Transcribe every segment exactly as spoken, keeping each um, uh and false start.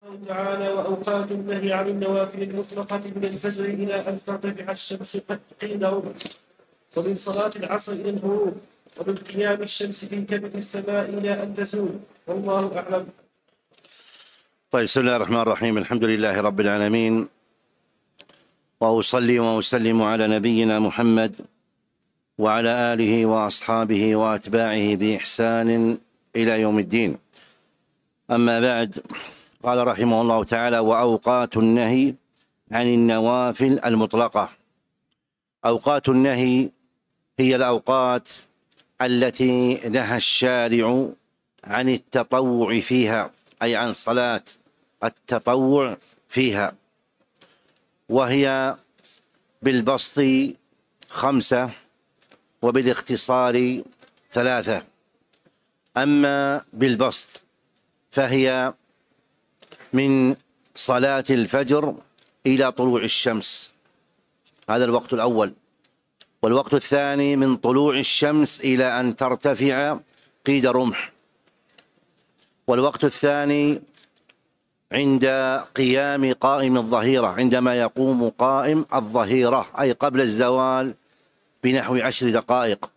الله تعالى: وأوقات النهي عن النوافل المطلقة من الفجر إلى أن ترتفع الشمس قد قيل ربع، ومن صلاة العصر إلى الغروب، ومن قيام الشمس في كبد السماء إلى أن تزول، والله أعلم. طيب، بسم الله الرحمن الرحيم. الحمد لله رب العالمين، وأصلي وأسلم على نبينا محمد وعلى آله وأصحابه وأتباعه بإحسان إلى يوم الدين. أما بعد، قال رحمه الله تعالى: وأوقات النهي عن النوافل المطلقة. أوقات النهي هي الأوقات التي نهى الشارع عن التطوع فيها، أي عن صلاة التطوع فيها، وهي بالبسط خمسة وبالاختصار ثلاثة. أما بالبسط فهي من صلاة الفجر إلى طلوع الشمس، هذا الوقت الأول. والوقت الثاني من طلوع الشمس إلى أن ترتفع قيد رمح. والوقت الثاني عند قيام قائم الظهيرة، عندما يقوم قائم الظهيرة، أي قبل الزوال بنحو عشر دقائق.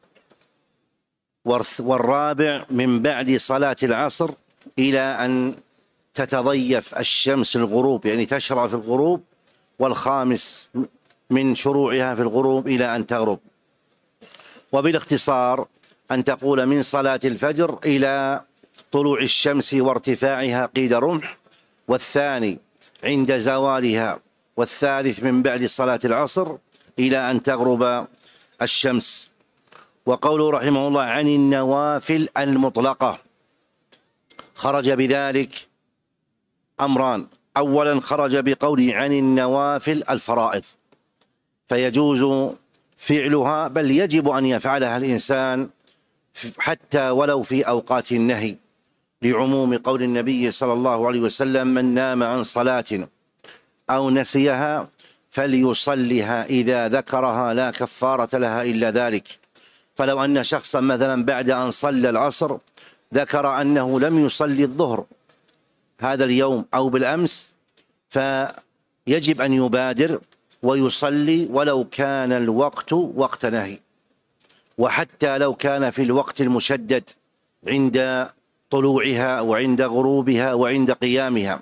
والرابع من بعد صلاة العصر إلى أن تتضيف الشمس الغروب، يعني تشرع في الغروب. والخامس من شروعها في الغروب إلى أن تغرب. وبالاختصار أن تقول من صلاة الفجر إلى طلوع الشمس وارتفاعها قيد رمح، والثاني عند زوالها، والثالث من بعد صلاة العصر إلى أن تغرب الشمس. وقوله رحمه الله عن النوافل المطلقة، خرج بذلك أمران. أولا، خرج بقوله عن النوافل الفرائض، فيجوز فعلها، بل يجب أن يفعلها الإنسان حتى ولو في أوقات النهي، لعموم قول النبي صلى الله عليه وسلم: من نام عن صلاة أو نسيها فليصلها إذا ذكرها لا كفارة لها إلا ذلك. فلو أن شخصا مثلا بعد أن صلى العصر ذكر أنه لم يصلي الظهر هذا اليوم أو بالأمس، فيجب أن يبادر ويصلي ولو كان الوقت وقت نهي، وحتى لو كان في الوقت المشدد عند طلوعها وعند غروبها وعند قيامها.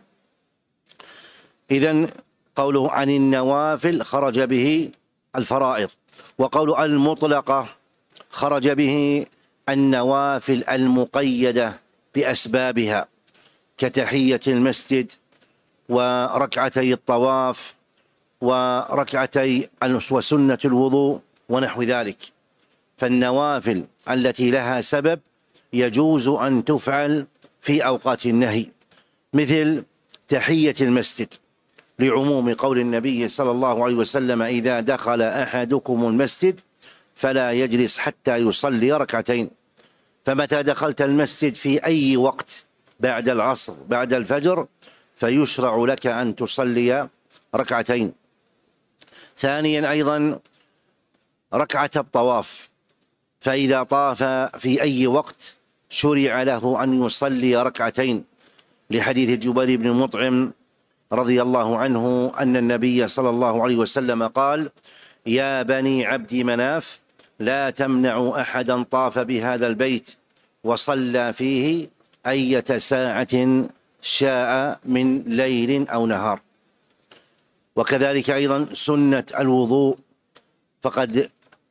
إذن قوله عن النوافل خرج به الفرائض. وقوله المطلقة خرج به النوافل المقيدة بأسبابها، كتحية المسجد وركعتي الطواف وركعتي وسنة الوضوء ونحو ذلك. فالنوافل التي لها سبب يجوز أن تفعل في أوقات النهي، مثل تحية المسجد، لعموم قول النبي صلى الله عليه وسلم: إذا دخل أحدكم المسجد فلا يجلس حتى يصلي ركعتين. فمتى دخلت المسجد في أي وقت بعد العصر بعد الفجر فيشرع لك أن تصلي ركعتين. ثانيا أيضا ركعة الطواف، فإذا طاف في أي وقت شرع له أن يصلي ركعتين، لحديث جبير بن مطعم رضي الله عنه أن النبي صلى الله عليه وسلم قال: يا بني عبد مناف لا تمنعوا أحدا طاف بهذا البيت وصلى فيه أية ساعة شاء من ليل أو نهار. وكذلك أيضا سنة الوضوء، فقد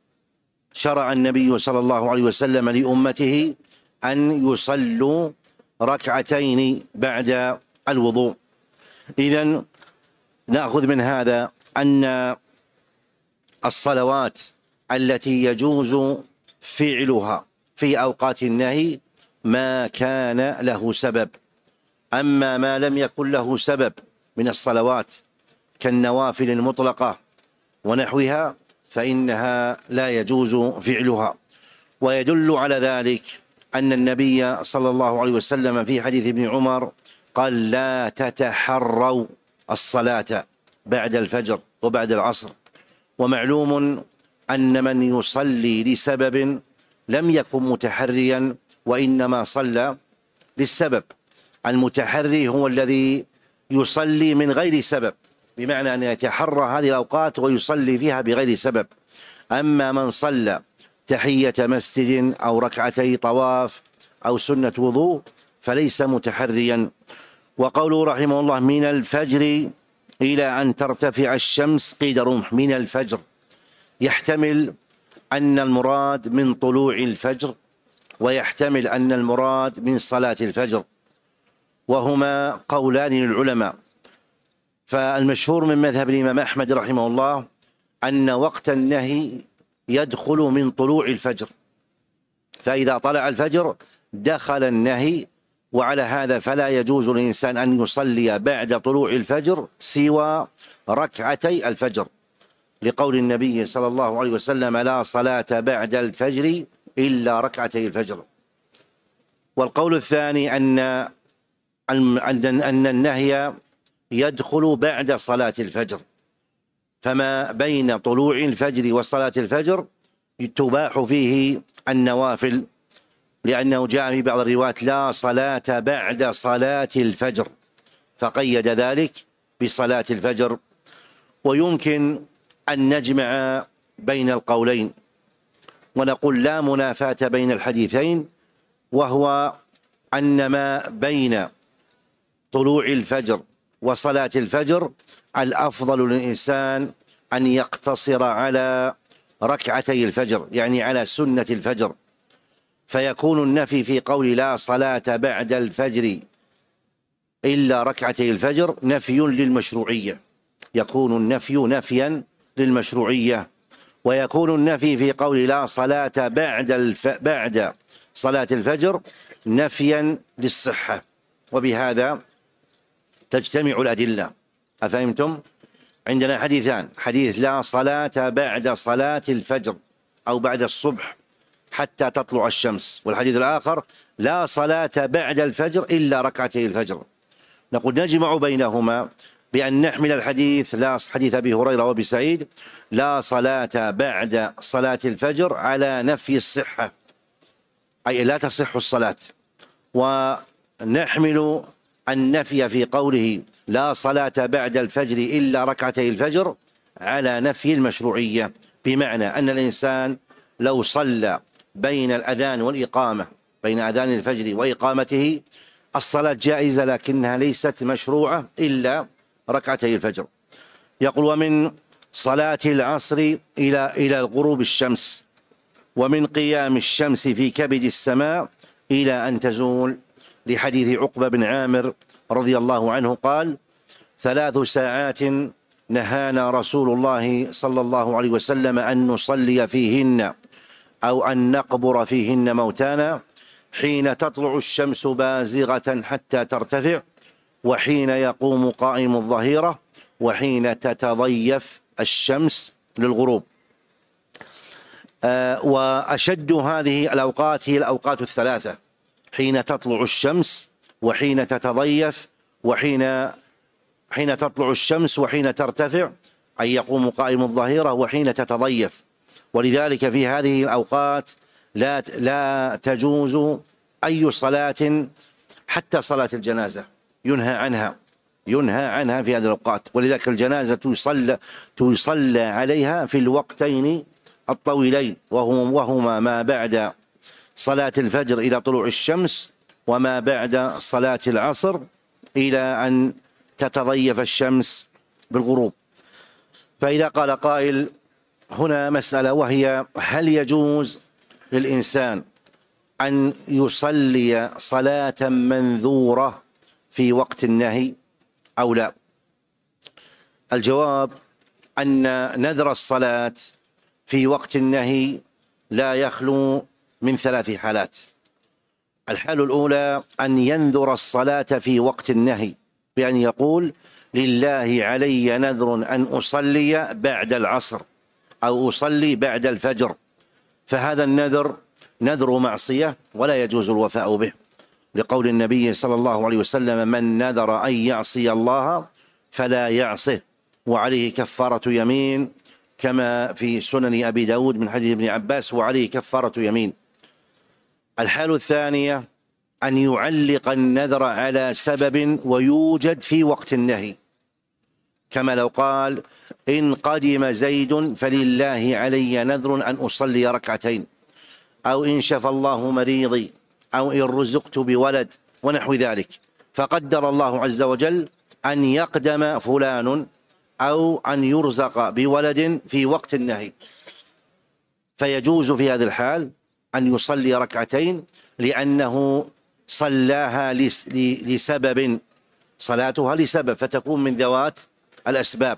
شرع النبي صلى الله عليه وسلم لأمته أن يصلوا ركعتين بعد الوضوء. إذن نأخذ من هذا أن الصلوات التي يجوز فعلها في أوقات النهي ما كان له سبب. أما ما لم يكن له سبب من الصلوات كالنوافل المطلقة ونحوها فإنها لا يجوز فعلها. ويدل على ذلك أن النبي صلى الله عليه وسلم في حديث ابن عمر قال: لا تتحروا الصلاة بعد الفجر وبعد العصر. ومعلوم أن من يصلي لسبب لم يكن متحريا، وإنما صلى للسبب. المتحري هو الذي يصلي من غير سبب، بمعنى أن يتحرى هذه الأوقات ويصلي فيها بغير سبب. أما من صلى تحية مسجد أو ركعتي طواف أو سنة وضوء فليس متحريا. وقوله رحمه الله من الفجر إلى أن ترتفع الشمس قيد رمح، من الفجر يحتمل أن المراد من طلوع الفجر، ويحتمل أن المراد من صلاة الفجر، وهما قولان للعلماء. فالمشهور من مذهب الإمام أحمد رحمه الله أن وقت النهي يدخل من طلوع الفجر، فإذا طلع الفجر دخل النهي، وعلى هذا فلا يجوز للإنسان أن يصلي بعد طلوع الفجر سوى ركعتي الفجر، لقول النبي صلى الله عليه وسلم لا صلاة بعد الفجر إلا ركعتي الفجر. والقول الثاني أن أن النهي يدخل بعد صلاة الفجر، فما بين طلوع الفجر وصلاة الفجر تباح فيه النوافل، لأنه جاء في بعض الروايات لا صلاة بعد صلاة الفجر، فقيد ذلك بصلاة الفجر. ويمكن أن نجمع بين القولين ونقول لا منافاة بين الحديثين، وهو أن ما بين طلوع الفجر وصلاة الفجر الأفضل للإنسان أن يقتصر على ركعتي الفجر، يعني على سنة الفجر، فيكون النفي في قول لا صلاة بعد الفجر إلا ركعتي الفجر نفي للمشروعية، يكون النفي نفيا للمشروعية، ويكون النفي في قول لا صلاة بعد الف... بعد صلاة الفجر نفيا للصحة. وبهذا تجتمع الأدلة. أفهمتم؟ عندنا حديثان، حديث لا صلاة بعد صلاة الفجر أو بعد الصبح حتى تطلع الشمس، والحديث الآخر لا صلاة بعد الفجر إلا ركعتي الفجر. نقول نجمع بينهما بأن نحمل الحديث لا حديث أبي هريرة وأبي سعيد لا صلاة بعد صلاة الفجر على نفي الصحة، أي لا تصح الصلاة، ونحمل النفي في قوله لا صلاة بعد الفجر إلا ركعتي الفجر على نفي المشروعية، بمعنى أن الإنسان لو صلى بين الأذان والإقامة، بين أذان الفجر وإقامته الصلاة جائزة لكنها ليست مشروعة إلا ركعتي الفجر. يقول ومن صلاة العصر إلى إلى غروب الشمس، ومن قيام الشمس في كبد السماء إلى أن تزول، لحديث عقبة بن عامر رضي الله عنه قال ثلاث ساعات نهانا رسول الله صلى الله عليه وسلم أن نصلي فيهن أو أن نقبر فيهن موتانا، حين تطلع الشمس بازغة حتى ترتفع، وحين يقوم قائم الظهيرة، وحين تتضيف الشمس للغروب. آه وأشد هذه الأوقات هي الأوقات الثلاثة، حين تطلع الشمس وحين تتضيف وحين حين تطلع الشمس وحين ترتفع، أي يقوم قائم الظهيرة، وحين تتضيف. ولذلك في هذه الأوقات لا لا تجوز أي صلاة، حتى صلاة الجنازة ينهى عنها ينهى عنها في هذه الأوقات. ولذلك الجنازة تصلى تصلى عليها في الوقتين الطويلين، وهما ما بعد صلاة الفجر إلى طلوع الشمس، وما بعد صلاة العصر إلى أن تتضيف الشمس بالغروب. فإذا قال قائل هنا مسألة، وهي هل يجوز للإنسان أن يصلي صلاة منذورة في وقت النهي أو لا؟ الجواب أن نذر الصلاة في وقت النهي لا يخلو من ثلاث حالات. الحالة الأولى أن ينذر الصلاة في وقت النهي بأن يقول لله علي نذر أن أصلي بعد العصر أو أصلي بعد الفجر، فهذا النذر نذر معصية ولا يجوز الوفاء به، لقول النبي صلى الله عليه وسلم من نذر أن يعصي الله فلا يعصه وعليه كفارة يمين، كما في سنن أبي داود من حديث ابن عباس وعليه كفارة يمين. الحالة الثانية أن يعلق النذر على سبب ويوجد في وقت النهي، كما لو قال: إن قدم زيد فلله علي نذر أن أصلي ركعتين، أو إن شفى الله مريضي، أو إن رزقت بولد، ونحو ذلك. فقدر الله عز وجل أن يقدم فلان أو أن يرزق بولد في وقت النهي، فيجوز في هذه الحال أن يصلي ركعتين، لأنه صلاها لسبب، صلاتها لسبب، فتكون من ذوات الأسباب.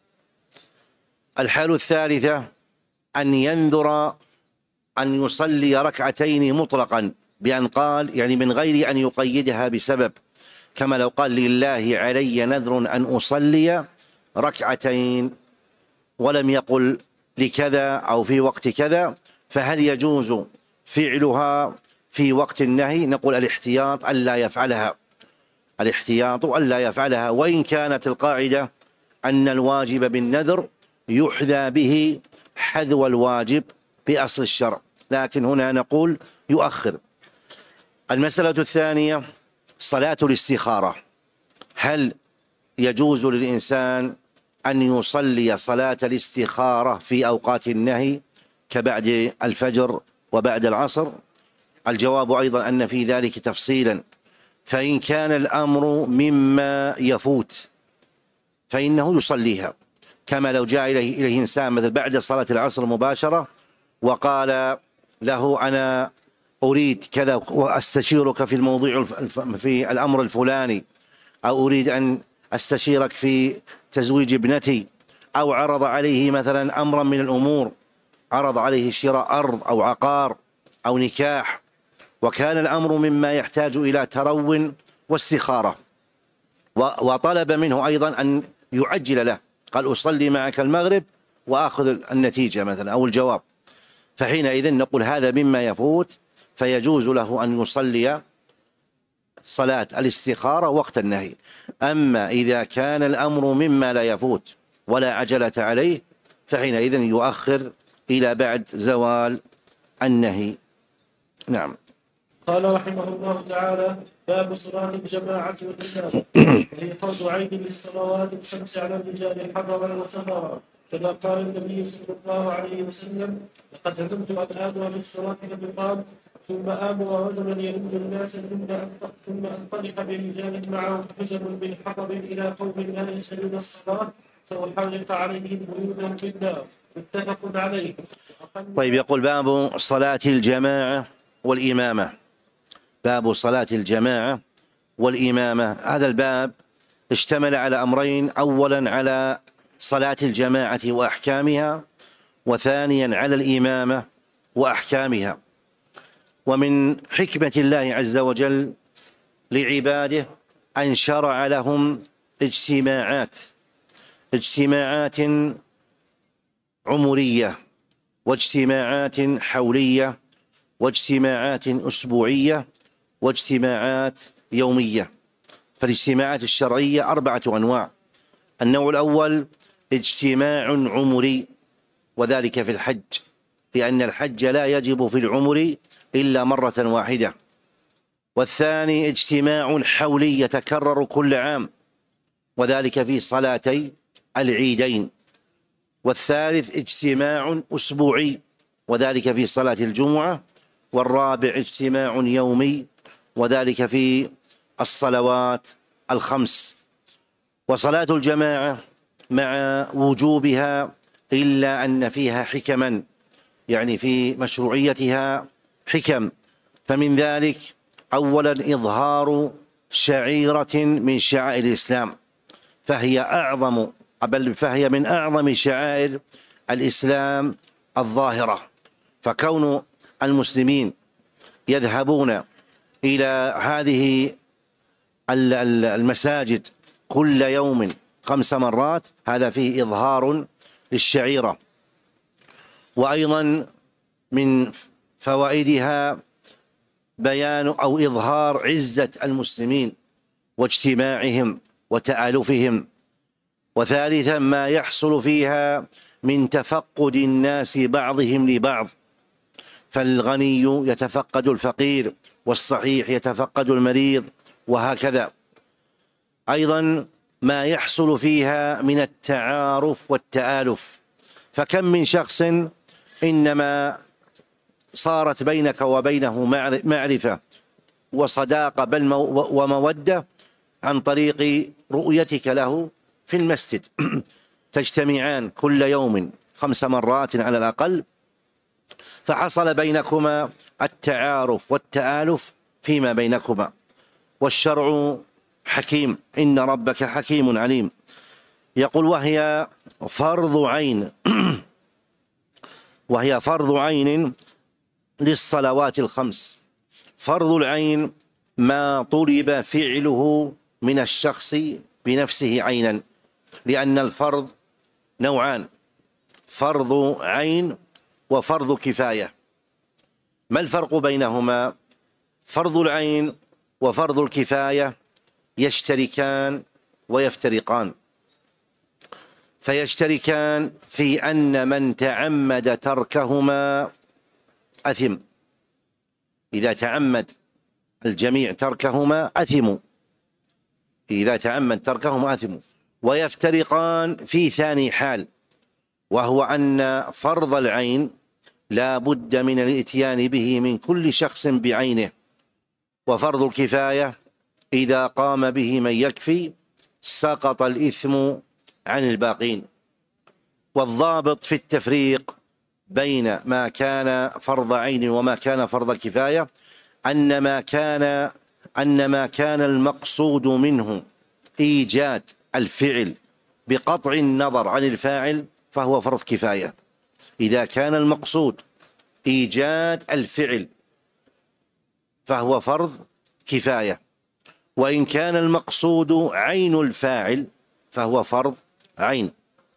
الحال الثالثة أن ينذر أن يصلي ركعتين مطلقا، بأن قال يعني من غير أن يقيدها بسبب، كما لو قال: لله علي نذر أن أصلي ركعتين، ولم يقل لكذا أو في وقت كذا. فهل يجوز فعلها في وقت النهي؟ نقول: الاحتياط ألا يفعلها، الاحتياط ألا يفعلها، وإن كانت القاعدة أن الواجب بالنذر يحذى به حذو الواجب بأصل الشرع، لكن هنا نقول يؤخر. المسألة الثانية صلاة الاستخارة. هل يجوز للإنسان أن يصلي صلاة الاستخارة في أوقات النهي كبعد الفجر وبعد العصر؟ الجواب أيضا أن في ذلك تفصيلا، فإن كان الأمر مما يفوت فإنه يصليها، كما لو جاء إليه, إليه إنسان مثل بعد صلاة العصر مباشرة وقال له: أنا أريد كذا وأستشيرك في الموضوع في الأمر الفلاني، أو أريد أن أستشيرك في تزويج ابنتي، أو عرض عليه مثلا أمرا من الأمور، عرض عليه شراء أرض أو عقار أو نكاح، وكان الأمر مما يحتاج إلى ترو واستخارة، وطلب منه أيضا أن يعجل له، قال: أصلي معك المغرب وأخذ النتيجة مثلا أو الجواب، فحينئذ نقول هذا مما يفوت، فيجوز له أن يصلي صلاة الاستخارة وقت النهي. أما إذا كان الأمر مما لا يفوت ولا عجلة عليه فحينئذ يؤخر إلى بعد زوال النهي. نعم. قال رحمه الله تعالى: باب صلاة الجماعة والإمامة، وهي فرض عين للصلوات الخمس على الرجال حضرا وسفرا، كما قال النبي صلى الله عليه وسلم: لقد هممت أن آمر بالصلاة فقال: ثم آمر رجلا يؤم الناس ثم أنطلق برجال معهم حزم من حطب إلى قوم لا يشهدون الصلاة فأحرق عليهم بيوتهم بالنار. متفق عليه. طيب، يقول: باب صلاة الجماعة والإمامة. باب صلاة الجماعة والإمامة. هذا الباب اشتمل على أمرين: أولا على صلاة الجماعة وأحكامها، وثانيا على الإمامة وأحكامها. ومن حكمة الله عز وجل لعباده أن شرع لهم اجتماعات اجتماعات عمرية، واجتماعات حولية، واجتماعات أسبوعية، واجتماعات يومية. فالاجتماعات الشرعية أربعة أنواع. النوع الأول اجتماع عمري، وذلك في الحج، لأن الحج لا يجب في العمر إلا مرة واحدة. والثاني اجتماع حولي يتكرر كل عام، وذلك في صلاتي العيدين. والثالث اجتماع أسبوعي، وذلك في صلاة الجمعة. والرابع اجتماع يومي، وذلك في الصلوات الخمس. وصلاة الجماعة مع وجوبها إلا أن فيها حكما، يعني في مشروعيتها حكم. فمن ذلك أولا إظهار شعيرة من شعائر الإسلام، فهي أعظم بل فهي من أعظم شعائر الإسلام الظاهرة. فكون المسلمين يذهبون إلى هذه المساجد كل يوم خمس مرات هذا فيه إظهار للشعيرة. وأيضا من فوائدها بيان أو إظهار عزة المسلمين واجتماعهم وتآلفهم. وثالثا ما يحصل فيها من تفقد الناس بعضهم لبعض، فالغني يتفقد الفقير، والصحيح يتفقد المريض، وهكذا. أيضا ما يحصل فيها من التعارف والتآلف، فكم من شخص إنما صارت بينك وبينه معرفة وصداقة بل ومودة عن طريق رؤيتك له في المسجد. تجتمعان كل يوم خمس مرات على الأقل، فحصل بينكما التعارف والتآلف فيما بينكما. والشرع حكيم، إن ربك حكيم عليم. يقول وهي فرض عين وهي فرض عين للصلوات الخمس. فرض العين ما طلب فعله من الشخص بنفسه عينا، لأن الفرض نوعان: فرض عين وفرض كفاية. ما الفرق بينهما؟ فرض العين وفرض الكفاية يشتركان ويفترقان. فيشتركان في أن من تعمد تركهما أثم، إذا تعمد الجميع تركهما أثموا، إذا تعمد تركهما أثموا. ويفترقان في ثاني حال، وهو أن فرض العين لا بد من الإتيان به من كل شخص بعينه، وفرض الكفاية إذا قام به من يكفي سقط الإثم عن الباقين. والضابط في التفريق بين ما كان فرض عين وما كان فرض كفاية أن ما كان أن ما كان المقصود منه إيجاد الفعل بقطع النظر عن الفاعل فهو فرض كفاية. إذا كان المقصود إيجاد الفعل فهو فرض كفاية، وإن كان المقصود عين الفاعل فهو فرض عين.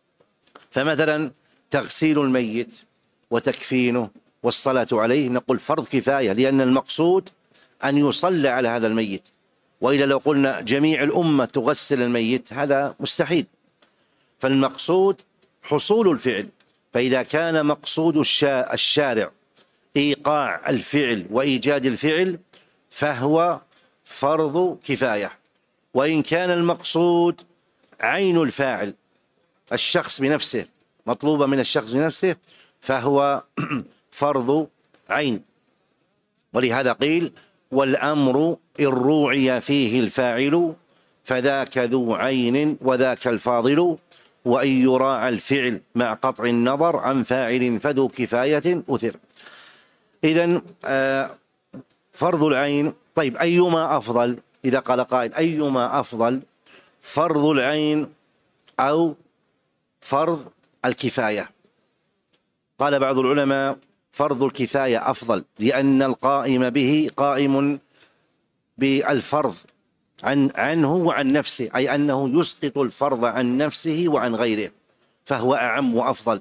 فمثلا تغسيل الميت وتكفينه والصلاة عليه نقول فرض كفاية، لأن المقصود أن يصلى على هذا الميت. وإذا لو قلنا جميع الأمة تغسل الميت هذا مستحيل، فالمقصود حصول الفعل. فإذا كان مقصود الشارع إيقاع الفعل وإيجاد الفعل فهو فرض كفاية. وإن كان المقصود عين الفاعل الشخص بنفسه، مطلوبة من الشخص بنفسه، فهو فرض عين. ولهذا قيل والأمر إن روعي فيه الفاعل فذاك ذو عين وذاك الفاضل، وإن يراعى الفعل مع قطع النظر عن فاعل فذو كفاية أثر. إذن فرض العين. طيب أيما أفضل؟ إذا قال قائل أيما أفضل، فرض العين أو فرض الكفاية؟ قال بعض العلماء فرض الكفاية أفضل، لأن القائم به قائم بالفرض عن عنه وعن نفسه، أي أنه يسقط الفرض عن نفسه وعن غيره، فهو أعم وأفضل.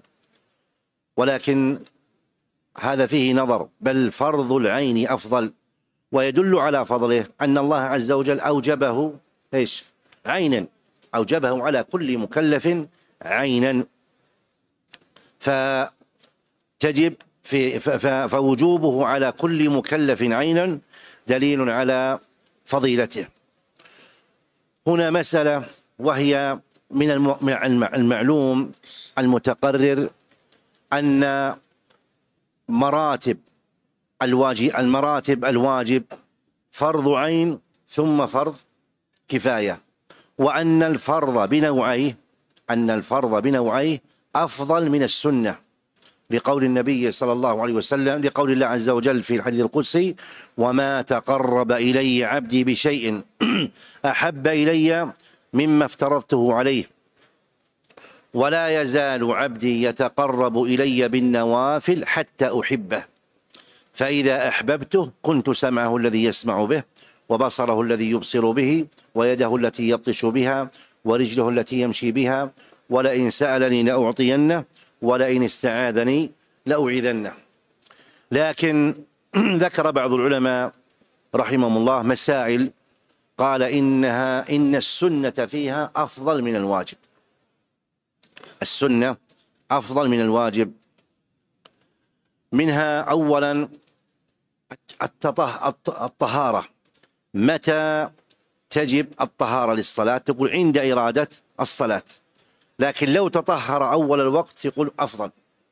ولكن هذا فيه نظر، بل فرض العين أفضل. ويدل على فضله أن الله عز وجل أوجبه إيش؟ عينا، أوجبه على كل مكلف عينا، فتجب في فوجوبه على كل مكلف عينا دليل على فضيلته. هنا مسألة، وهي من المعلوم المتقرر أن مراتب الواجب المراتب الواجب فرض عين ثم فرض كفاية، وأن الفرض بنوعيه أن الفرض بنوعيه أفضل من السنة، لقول النبي صلى الله عليه وسلم، لقول الله عز وجل في الحديث القدسي: وما تقرب إلي عبدي بشيء أحب إلي مما افترضته عليه، ولا يزال عبدي يتقرب إلي بالنوافل حتى أحبه، فإذا أحببته كنت سمعه الذي يسمع به، وبصره الذي يبصر به، ويده التي يبطش بها، ورجله التي يمشي بها، ولئن سألني لأعطينه، ولئن استعاذني لأعيذنه. لكن ذكر بعض العلماء رحمهم الله مسائل، قال إنها إن السنة فيها أفضل من الواجب، السنة أفضل من الواجب. منها أولا الطهارة متى تجب الطهارة للصلاة؟ تقول عند إرادة الصلاة، لكن لو تطهر أول الوقت يقول أفضل.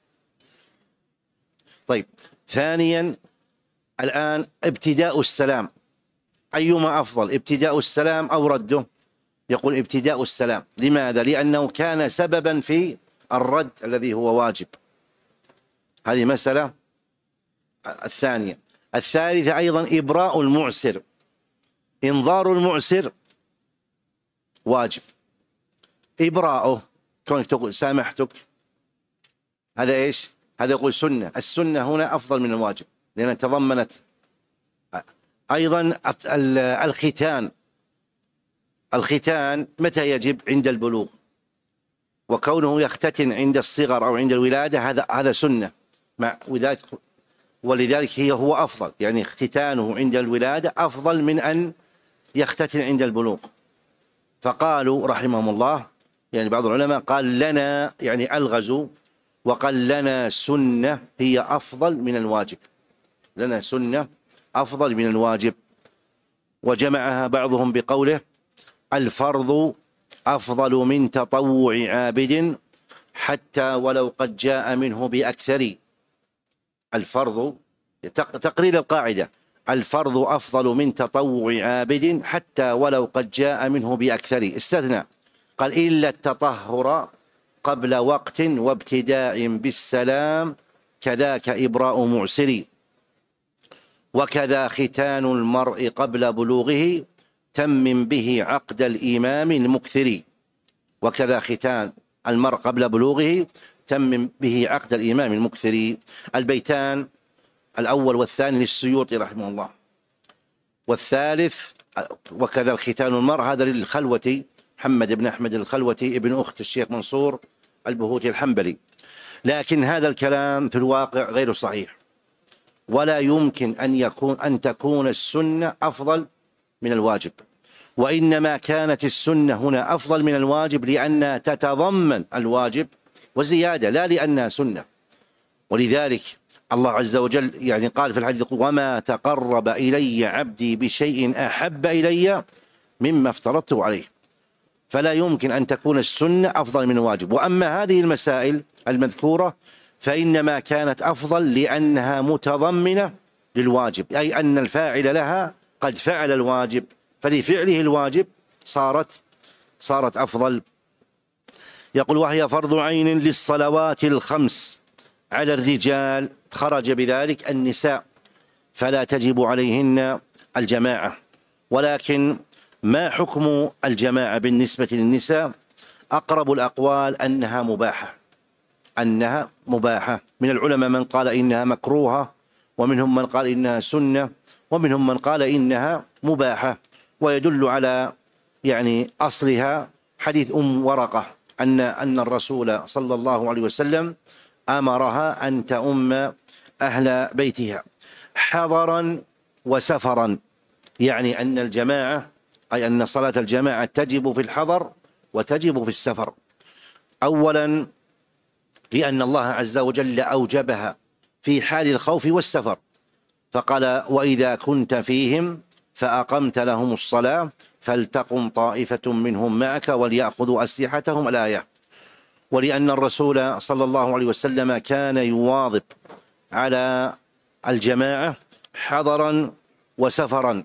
طيب، ثانيا الآن ابتداء السلام، أيما أفضل، ابتداء السلام أو رده؟ يقول ابتداء السلام. لماذا؟ لأنه كان سببا في الرد الذي هو واجب. هذه مسألة الثانية. الثالثة أيضا إبراء المعسر، إنظار المعسر واجب، إبراءه كونك تقول سامحتك هذا إيش؟ هذا يقول سنة. السنة هنا أفضل من الواجب لأنها تضمنت أيضا الختان. الختان متى يجب؟ عند البلوغ، وكونه يختتن عند الصغر أو عند الولادة هذا هذا سنة، مع وذلك ولذلك هي هو أفضل، يعني اختتانه عند الولادة أفضل من أن يختتن عند البلوغ. فقالوا رحمهم الله، يعني بعض العلماء قال لنا يعني ألغزوا وقال لنا سنة هي أفضل من الواجب، لنا سنة أفضل من الواجب. وجمعها بعضهم بقوله الفرض أفضل من تطوع عابد حتى ولو قد جاء منه بأكثر. الفرض تقرير القاعدة، الفرض أفضل من تطوع عابد حتى ولو قد جاء منه بأكثر. استثنى قال إلا التطهر قبل وقت وابتداء بالسلام كذاك إبراء معسر، وكذا ختان المرء قبل بلوغه تمم به عقد الإمام المكثر. وكذا ختان المرء قبل بلوغه تمم به عقد الإمام المكثر. البيتان الأول والثاني للسيوطي رحمه الله، والثالث وكذا الختان المرء هذا للخلوتي محمد بن أحمد الخلوتي ابن أخت الشيخ منصور البهوتي الحنبلي. لكن هذا الكلام في الواقع غير صحيح، ولا يمكن أن يكون أن تكون السنة أفضل من الواجب، وإنما كانت السنة هنا أفضل من الواجب لأنها تتضمن الواجب وزيادة، لا لأنها سنة. ولذلك الله عز وجل يعني قال في الحديث وما تقرب إلي عبدي بشيء أحب إلي مما افترضته عليه. فلا يمكن أن تكون السنة أفضل من الواجب. وأما هذه المسائل المذكورة فإنما كانت أفضل لأنها متضمنة للواجب، أي أن الفاعل لها قد فعل الواجب، فلفعله الواجب صارت صارت أفضل. يقول وهي فرض عين للصلوات الخمس على الرجال، خرج بذلك النساء فلا تجب عليهن الجماعة. ولكن ما حكم الجماعة بالنسبة للنساء؟ أقرب الأقوال أنها مباحة، أنها مباحة. من العلماء من قال إنها مكروهة، ومنهم من قال إنها سنة، ومنهم من قال إنها مباحة. ويدل على يعني أصلها حديث أم ورقة أن أن الرسول صلى الله عليه وسلم أمرها أن تؤم أهل بيتها حضرا وسفرا، يعني أن الجماعة أي أن صلاة الجماعة تجب في الحضر وتجب في السفر. أولا لأن الله عز وجل أوجبها في حال الخوف والسفر، فقال وإذا كنت فيهم فأقمت لهم الصلاة فلتقم طائفة منهم معك وليأخذوا أسلحتهم الآية. ولأن الرسول صلى الله عليه وسلم كان يواظب على الجماعة حضرا وسفرا.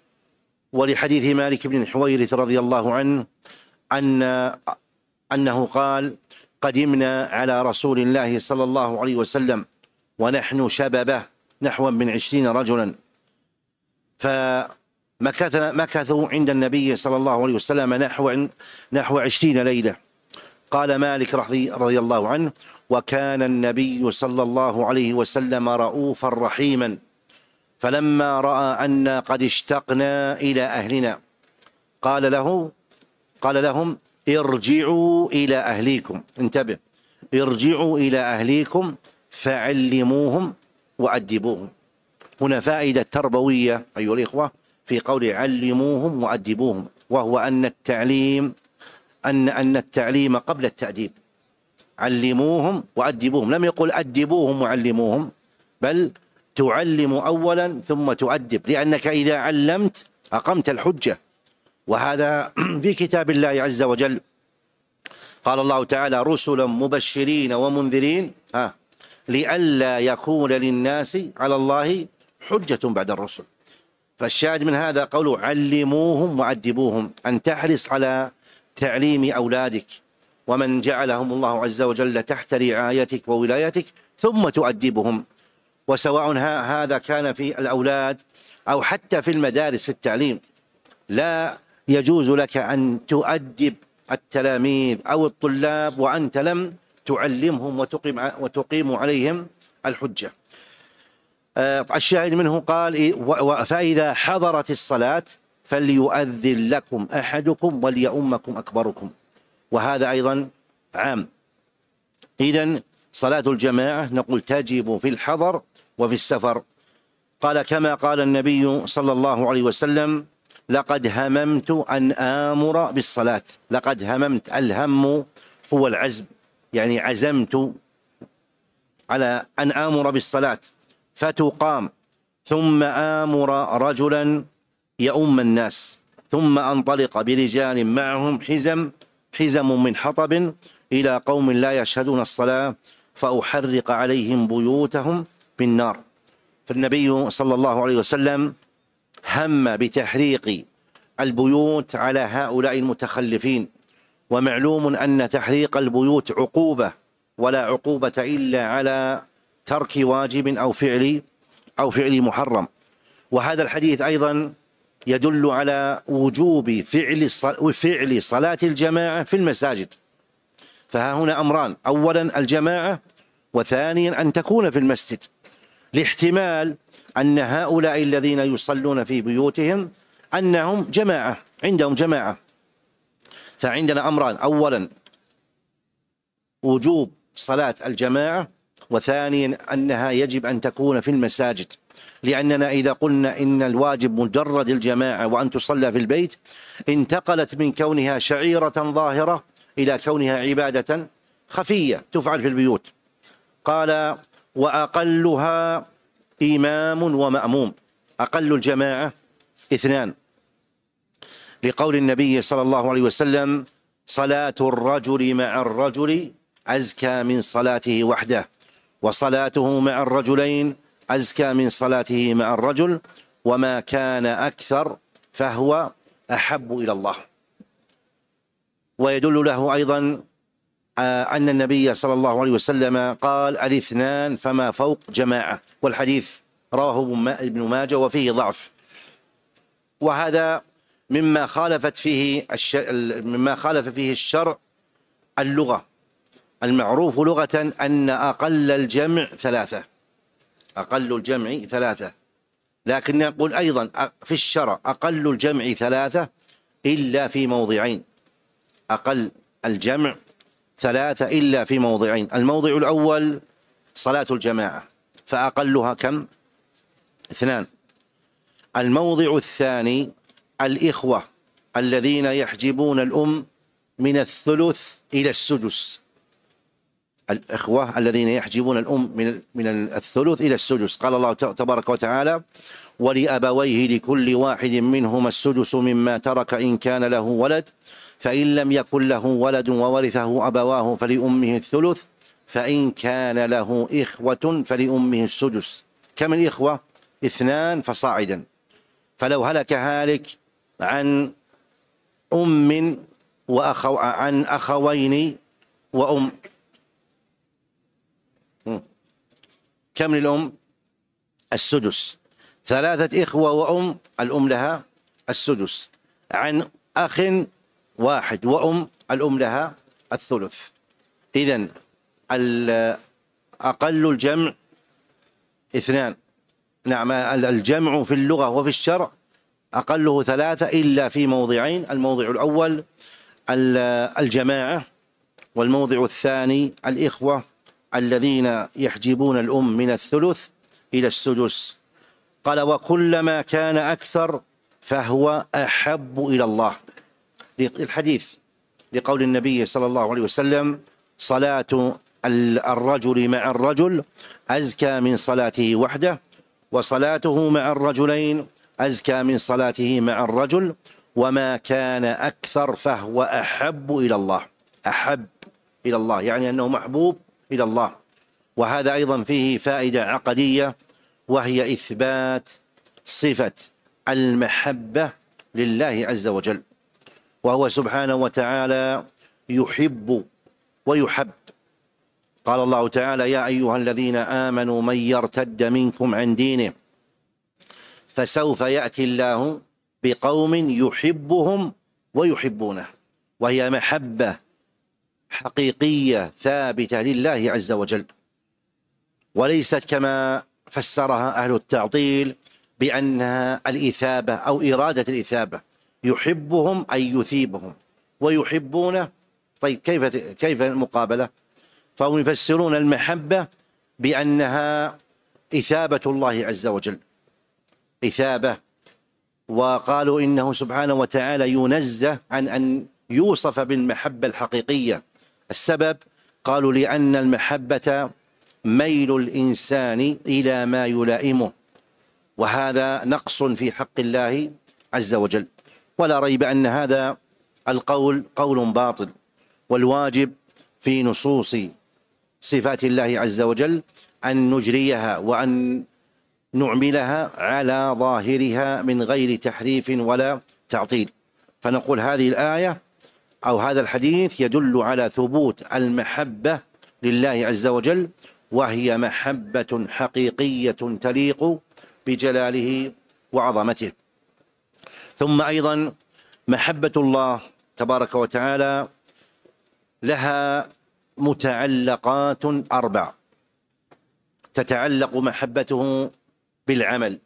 ولحديث مالك بن الحويرث رضي الله عنه أن أنه قال قدمنا على رسول الله صلى الله عليه وسلم ونحن شببه نحو من عشرين رجلا، فمكثوا عند النبي صلى الله عليه وسلم نحو نحو عشرين ليلة. قال مالك رضي, رضي الله عنه وكان النبي صلى الله عليه وسلم رؤوفا رحيما، فلما رأى أن قد اشتقنا إلى أهلنا قال له قال لهم ارجعوا إلى أهليكم، انتبه، ارجعوا إلى أهليكم فعلموهم وأدبوهم. هنا فائدة تربوية أيها الإخوة في قول علموهم وأدبوهم، وهو أن التعليم أن أن التعليم قبل التأديب. علموهم وأدبوهم، لم يقل أدبوهم وعلموهم، بل تعلم أولا ثم تؤدب، لأنك إذا علمت أقمت الحجة. وهذا في كتاب الله عز وجل. قال الله تعالى: رسلا مبشرين ومنذرين ها لئلا يكون للناس على الله حجة بعد الرسل. فالشاهد من هذا قوله: علموهم وأدبوهم، أن تحرص على تعليم أولادك ومن جعلهم الله عز وجل تحت رعايتك وولايتك، ثم تؤدبهم. وسواء هذا كان في الأولاد أو حتى في المدارس في التعليم، لا يجوز لك أن تؤدب التلاميذ أو الطلاب وأنت لم تعلمهم وتقيم, وتقيم عليهم الحجة. الشاهد منه قال: فإذا حضرت الصلاة فليؤذن لكم أحدكم وليؤمكم أكبركم. وهذا أيضا عام. إذن صلاة الجماعة نقول تجب في الحضر وفي السفر. قال كما قال النبي صلى الله عليه وسلم: لقد هممت أن آمر بالصلاة. لقد هممت، الهم هو العزم، يعني عزمت على أن آمر بالصلاة فتقام، ثم آمر رجلا يؤم الناس، ثم أنطلق برجال معهم حزم حزم من حطب إلى قوم لا يشهدون الصلاة فأحرق عليهم بيوتهم بالنار. فالنبي صلى الله عليه وسلم هم بتحريق البيوت على هؤلاء المتخلفين. ومعلوم أن تحريق البيوت عقوبة، ولا عقوبة إلا على ترك واجب أو فعل أو فعل محرم. وهذا الحديث أيضا يدل على وجوب فعل فعل صلاة الجماعة في المساجد. فها هنا أمران: أولا الجماعة، وثانيا أن تكون في المسجد، لاحتمال أن هؤلاء الذين يصلون في بيوتهم أنهم جماعة، عندهم جماعة. فعندنا أمران: أولا وجوب صلاة الجماعة، وثانيا أنها يجب أن تكون في المساجد. لأننا إذا قلنا إن الواجب مجرد الجماعة وأن تصلى في البيت، انتقلت من كونها شعيرة ظاهرة إلى كونها عبادة خفية تفعل في البيوت. قال: وأقلها إمام ومأموم. أقل الجماعة اثنان، لقول النبي صلى الله عليه وسلم: صلاة الرجل مع الرجل أزكى من صلاته وحده، وصلاته مع الرجلين أزكى من صلاته مع الرجل، وما كان أكثر فهو أحب إلى الله. ويدل له أيضا أن النبي صلى الله عليه وسلم قال: الاثنان فما فوق جماعة. والحديث رواه ابن ماجه وفيه ضعف. وهذا مما خالفت فيه الش... مما خالف فيه الشرع اللغة. المعروف لغة أن أقل الجمع ثلاثة، أقل الجمع ثلاثة، لكن نقول أيضا في الشرع أقل الجمع ثلاثة إلا في موضعين. أقل الجمع ثلاثة إلا في موضعين: الموضع الأول صلاة الجماعة، فأقلها كم؟ اثنان. الموضع الثاني الإخوة الذين يحجبون الأم من الثلث إلى السدس. الإخوة الذين يحجبون الأم من من الثلث إلى السدس. قال الله تبارك وتعالى: ولأبويه لكل واحد منهما السدس مما ترك إن كان له ولد، فإن لم يكن له ولد وورثه أبواه فلأمه الثلث، فإن كان له إخوة فلأمه السدس. كم الإخوة؟ اثنان فصاعدا. فلو هلك هالك عن أم وأخو عن أخوين وأم، كم للأم؟ السدس. ثلاثة إخوة وأم، الأم لها السدس. عن أخ واحد وأم، الأم لها الثلث. إذن أقل الجمع اثنان. نعم، الجمع في اللغة وفي الشرع أقله ثلاثة إلا في موضعين: الموضع الأول الجماعة، والموضع الثاني الإخوة الذين يحجبون الأم من الثلث إلى السدس. قال: وكلما كان أكثر فهو أحب إلى الله. الحديث لقول النبي صلى الله عليه وسلم: صلاة الرجل مع الرجل أزكى من صلاته وحده، وصلاته مع الرجلين أزكى من صلاته مع الرجل، وما كان أكثر فهو أحب إلى الله. أحب إلى الله يعني أنه محبوب إلى الله. وهذا أيضا فيه فائدة عقدية، وهي إثبات صفة المحبة لله عز وجل، وهو سبحانه وتعالى يحب ويحب. قال الله تعالى: يا أيها الذين آمنوا من يرتد منكم عن دينه فسوف يأتي الله بقوم يحبهم ويحبونه. وهي محبة حقيقية ثابتة لله عز وجل، وليست كما فسرها أهل التعطيل بأنها الإثابة أو إرادة الإثابة. يحبهم أي يثيبهم، ويحبونه. طيب كيف كيف المقابلة؟ فهم يفسرون المحبة بأنها إثابة الله عز وجل، إثابة. وقالوا إنه سبحانه وتعالى ينزه عن أن يوصف بالمحبة الحقيقية. السبب قالوا لأن المحبة ميل الإنسان إلى ما يلائمه، وهذا نقص في حق الله عز وجل. ولا ريب أن هذا القول قول باطل، والواجب في نصوص صفات الله عز وجل أن نجريها وأن نعملها على ظاهرها من غير تحريف ولا تعطيل. فنقول هذه الآية أو هذا الحديث يدل على ثبوت المحبة لله عز وجل، وهي محبة حقيقية تليق بجلاله وعظمته. ثم أيضا محبة الله تبارك وتعالى لها متعلقات أربع. تتعلق محبته بالعمل،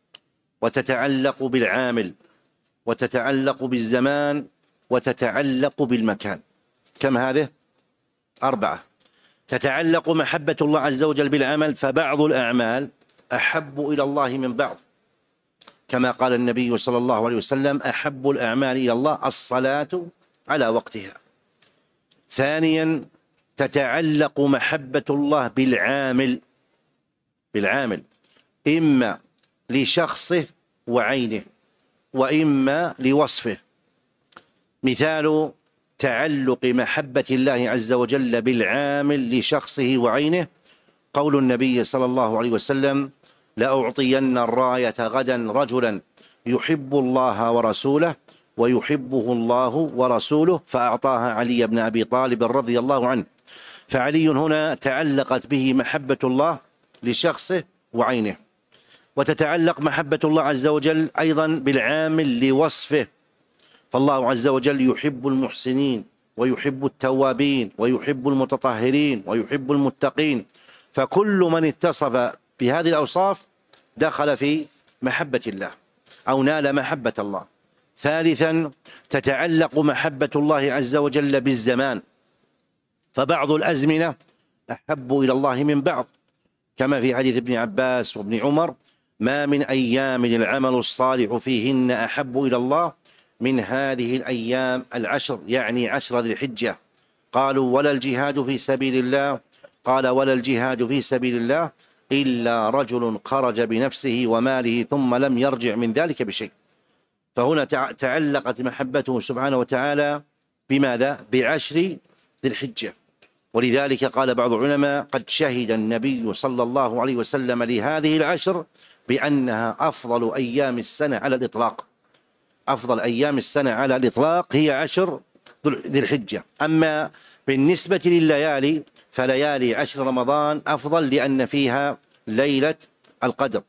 وتتعلق بالعامل، وتتعلق بالزمان، وتتعلق بالمكان. كم هذه؟ أربعة. تتعلق محبة الله عز وجل بالعمل، فبعض الأعمال أحب إلى الله من بعض، كما قال النبي صلى الله عليه وسلم: أحب الأعمال إلى الله الصلاة على وقتها. ثانيا تتعلق محبة الله بالعامل، بالعامل إما لشخصه وعينه، وإما لوصفه. مثال تعلق محبة الله عز وجل بالعامل لشخصه وعينه قول النبي صلى الله عليه وسلم: لأعطين الراية غدا رجلا يحب الله ورسوله ويحبه الله ورسوله، فأعطاها علي بن أبي طالب رضي الله عنه. فعلي هنا تعلقت به محبة الله لشخصه وعينه. وتتعلق محبة الله عز وجل أيضا بالعامل لوصفه، فالله عز وجل يحب المحسنين ويحب التوابين ويحب المتطهرين ويحب المتقين، فكل من اتصف بهذه الأوصاف دخل في محبة الله أو نال محبة الله. ثالثا تتعلق محبة الله عز وجل بالزمان، فبعض الأزمنة أحب إلى الله من بعض، كما في حديث ابن عباس وابن عمر: ما من أيام العمل الصالح فيهن أحب إلى الله من هذه الأيام العشر، يعني عشر ذي الحجة. قالوا: ولا الجهاد في سبيل الله؟ قال: ولا الجهاد في سبيل الله إلا رجل خرج بنفسه وماله ثم لم يرجع من ذلك بشيء. فهنا تعلقت محبته سبحانه وتعالى بماذا؟ بعشر ذي الحجة. ولذلك قال بعض العلماء: قد شهد النبي صلى الله عليه وسلم لهذه العشر بأنها أفضل أيام السنة على الإطلاق. أفضل أيام السنة على الإطلاق هي عشر ذي الحجة. أما بالنسبة لليالي فليالي عشر رمضان أفضل لأن فيها ليلة القدر.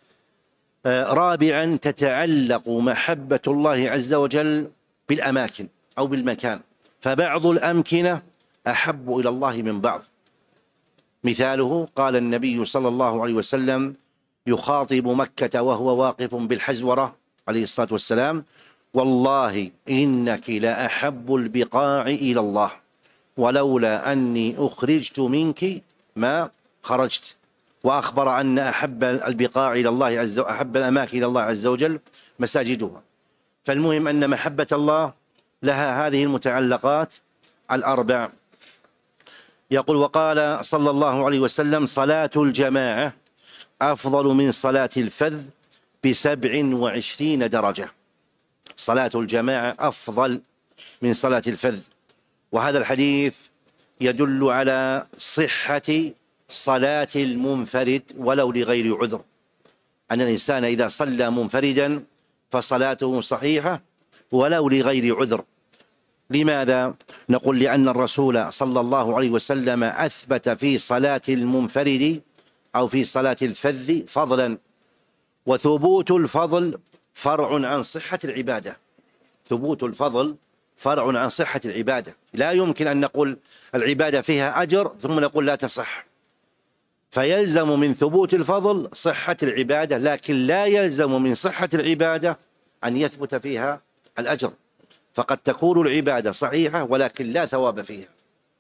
رابعا تتعلق محبة الله عز وجل بالأماكن أو بالمكان، فبعض الأمكنة أحب إلى الله من بعض. مثاله قال النبي صلى الله عليه وسلم يخاطب مكة وهو واقف بالحزورة عليه الصلاة والسلام: والله إنك لأحب البقاع إلى الله، ولولا أني أخرجت منك ما خرجت. وأخبر أن أحب البقاع إلى الله عز وجل، أحب الأماكن إلى الله عز وجل مساجدها. فالمهم أن محبة الله لها هذه المتعلقات الأربع. يقول: وقال صلى الله عليه وسلم: صلاة الجماعة أفضل من صلاة الفذ بسبع وعشرين درجة. صلاة الجماعة أفضل من صلاة الفذ. وهذا الحديث يدل على صحة صلاة المنفرد ولو لغير عذر، أن الإنسان إذا صلى منفردا فصلاته صحيحة ولو لغير عذر. لماذا؟ نقول لأن الرسول صلى الله عليه وسلم أثبت في صلاة المنفرد أو في صلاة الفذ فضلا، وثبوت الفضل فرع عن صحة العبادة. ثبوت الفضل فرع عن صحة العبادة. لا يمكن أن نقول العبادة فيها أجر ثم نقول لا تصح، فيلزم من ثبوت الفضل صحة العبادة، لكن لا يلزم من صحة العبادة أن يثبت فيها الأجر. فقد تكون العبادة صحيحة ولكن لا ثواب فيها.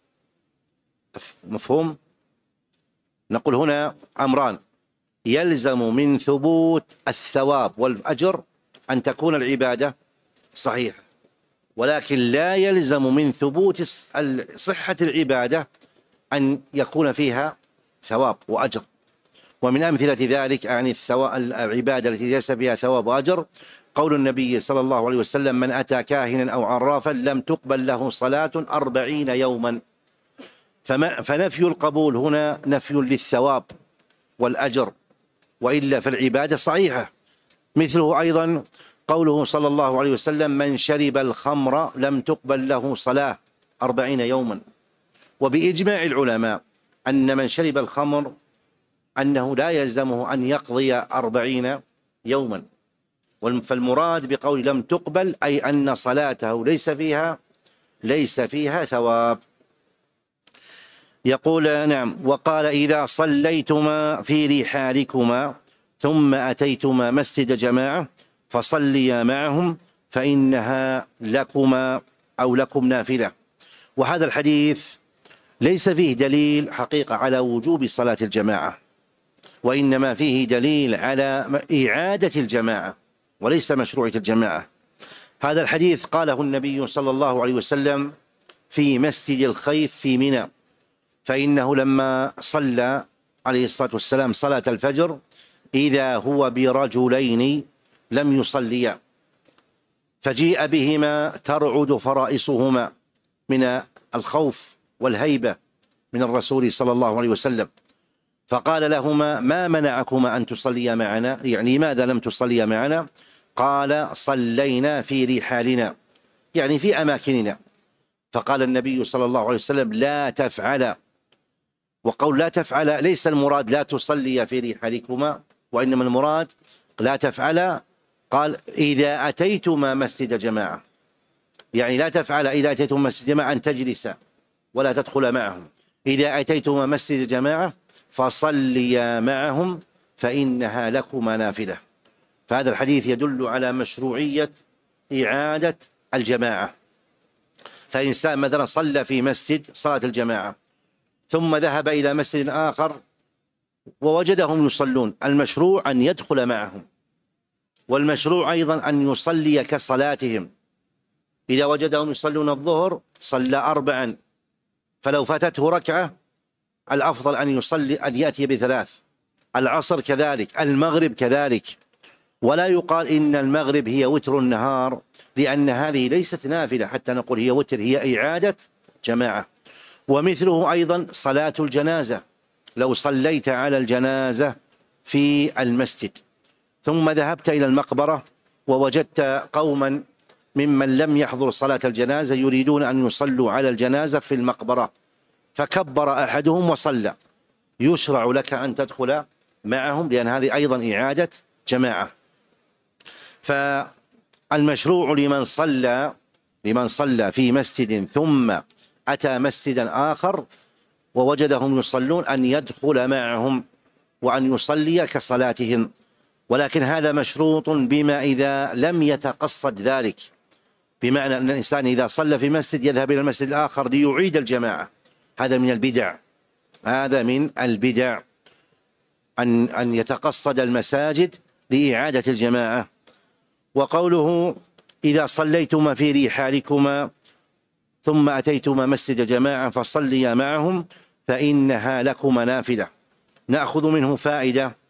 مفهوم؟ نقول هنا أمران: يلزم من ثبوت الثواب والأجر أن تكون العبادة صحيحة، ولكن لا يلزم من ثبوت صحة العبادة أن يكون فيها ثواب وأجر. ومن أمثلة ذلك يعني العبادة التي ليس فيها ثواب وأجر قول النبي صلى الله عليه وسلم: من أتى كاهنا أو عرافا لم تقبل له صلاة أربعين يوما. فنفي القبول هنا نفي للثواب والأجر، وإلا فالعبادة صحيحة. مثله أيضا قوله صلى الله عليه وسلم: من شرب الخمر لم تقبل له صلاة أربعين يوما. وبإجماع العلماء أن من شرب الخمر أنه لا يلزمه أن يقضي أربعين يوما. فالمراد بقول لم تقبل أي أن صلاته ليس فيها ليس فيها ثواب. يقول نعم: وقال: إذا صليتما في رحالكما ثم أتيتما مسجد جماعة فصليا معهم فإنها لكما أو لكم نافلة. وهذا الحديث ليس فيه دليل حقيقة على وجوب صلاة الجماعة، وإنما فيه دليل على إعادة الجماعة وليس مشروعية الجماعة. هذا الحديث قاله النبي صلى الله عليه وسلم في مسجد الخيف في منى، فإنه لما صلى عليه الصلاة والسلام صلاة الفجر إذا هو برجلين لم يصليا، فجيء بهما ترعد فرائصهما من الخوف والهيبة من الرسول صلى الله عليه وسلم، فقال لهما: ما منعكما أن تصليا معنا؟ يعني ماذا لم تصليا معنا؟ قال: صلينا في رحالنا، يعني في أماكننا. فقال النبي صلى الله عليه وسلم: لا تفعل. وقول لا تفعل ليس المراد لا تصلي في رحالكما، وإنما المراد لا تفعل. قال: إذا أتيتما مسجد جماعة، يعني لا تفعل إذا أتيتم مسجد جماعة أن تجلس ولا تدخل معهم. إذا أتيتما مسجد جماعة فصليا معهم فإنها لكما نافلة. فهذا الحديث يدل على مشروعية إعادة الجماعة. فإنسان مثلا صلى في مسجد صلاة الجماعة ثم ذهب إلى مسجد آخر ووجدهم يصلون، المشروع أن يدخل معهم، والمشروع أيضا أن يصلي كصلاتهم. إذا وجدهم يصلون الظهر صلى أربعا، فلو فاتته ركعة الأفضل أن يصلي أن يأتي بثلاث. العصر كذلك، المغرب كذلك. ولا يقال إن المغرب هي وتر النهار، لأن هذه ليست نافلة حتى نقول هي وتر، هي إعادة جماعة. ومثله أيضا صلاة الجنازة، لو صليت على الجنازة في المسجد ثم ذهبت إلى المقبرة ووجدت قوما ممن لم يحضر صلاة الجنازة يريدون أن يصلوا على الجنازة في المقبرة، فكبر أحدهم وصلى، يشرع لك أن تدخل معهم، لأن هذه أيضا إعادة جماعة. فالمشروع لمن صلى لمن صلى في مسجد ثم أتى مسجدا آخر ووجدهم يصلون أن يدخل معهم وأن يصلي كصلاتهم، ولكن هذا مشروط بما إذا لم يتقصد ذلك، بمعنى أن الإنسان إذا صلى في مسجد يذهب إلى المسجد الآخر ليعيد الجماعة. هذا من البدع هذا من البدع أن أن يتقصد المساجد لإعادة الجماعة. وقوله: إذا صليتما في رحالكما ثم أتيتما مسجد جماعة فصليا معهم فإنها لكما نافلة. نأخذ منه فائدة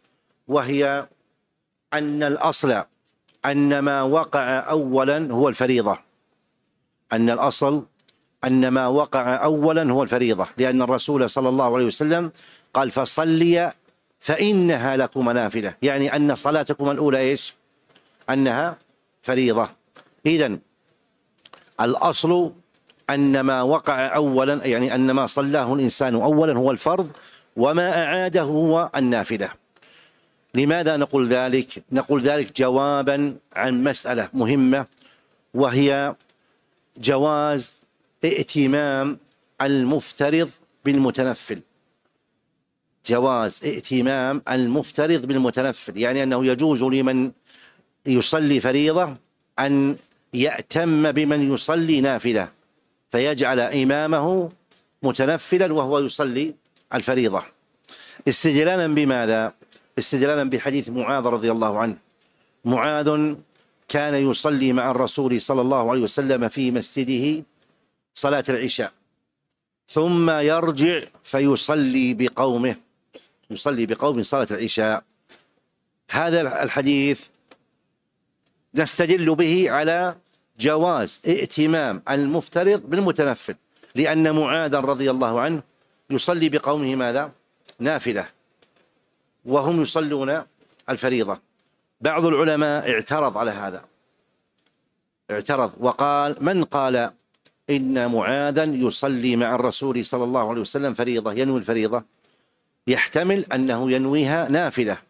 وهي أن الأصل أن ما وقع أولا هو الفريضة، أن الأصل أن ما وقع أولا هو الفريضة، لأن الرسول صلى الله عليه وسلم قال فصلي فإنها لكم نافلة، يعني أن صلاتكم الأولى إيش؟ أنها فريضة. إذن الأصل أن ما وقع أولا، يعني أن ما صلاه الإنسان أولا هو الفرض، وما أعاده هو النافلة. لماذا نقول ذلك؟ نقول ذلك جوابا عن مسألة مهمة، وهي جواز ائتمام المفترض بالمتنفل. جواز ائتمام المفترض بالمتنفل، يعني أنه يجوز لمن يصلي فريضة أن يأتم بمن يصلي نافلة، فيجعل إمامه متنفلا وهو يصلي الفريضة، استدلالا بماذا؟ استدلالا بحديث معاذ رضي الله عنه. معاذ كان يصلي مع الرسول صلى الله عليه وسلم في مسجده صلاة العشاء، ثم يرجع فيصلي بقومه يصلي بقوم صلاة العشاء. هذا الحديث نستدل به على جواز ائتمام المفترض بالمتنفل، لأن معاذ رضي الله عنه يصلي بقومه ماذا؟ نافلة، وهم يصلون الفريضة. بعض العلماء اعترض على هذا، اعترض وقال: من قال إن معاذا يصلي مع الرسول صلى الله عليه وسلم فريضة، ينوي الفريضة؟ يحتمل أنه ينويها نافلة،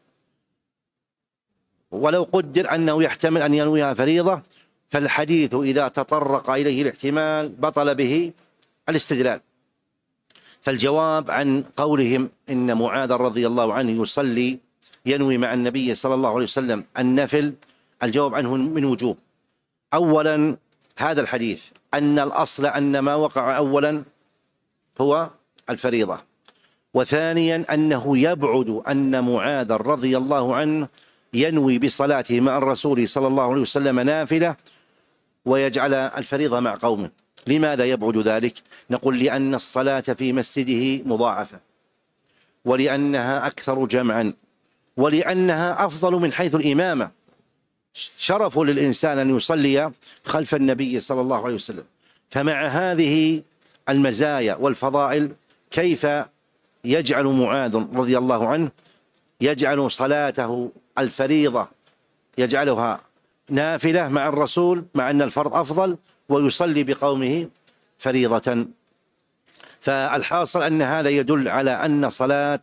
ولو قدر أنه يحتمل أن ينويها فريضة، فالحديث إذا تطرق إليه الاحتمال بطل به الاستدلال. فالجواب عن قولهم إن معاذ رضي الله عنه يصلي ينوي مع النبي صلى الله عليه وسلم النفل، الجواب عنه من وجوه. أولا، هذا الحديث أن الأصل أن ما وقع أولا هو الفريضة. وثانيا، أنه يبعد أن معاذ رضي الله عنه ينوي بصلاته مع الرسول صلى الله عليه وسلم نافلة ويجعل الفريضة مع قومه. لماذا يبعد ذلك؟ نقول: لأن الصلاة في مسجده مضاعفة، ولأنها أكثر جمعا، ولأنها أفضل من حيث الإمامة. شرف للإنسان أن يصلي خلف النبي صلى الله عليه وسلم. فمع هذه المزايا والفضائل، كيف يجعل معاذ رضي الله عنه يجعل صلاته الفريضة يجعلها نافلة مع الرسول، مع أن الفرض أفضل، ويصلي بقومه فريضة؟ فالحاصل أن هذا يدل على أن صلاة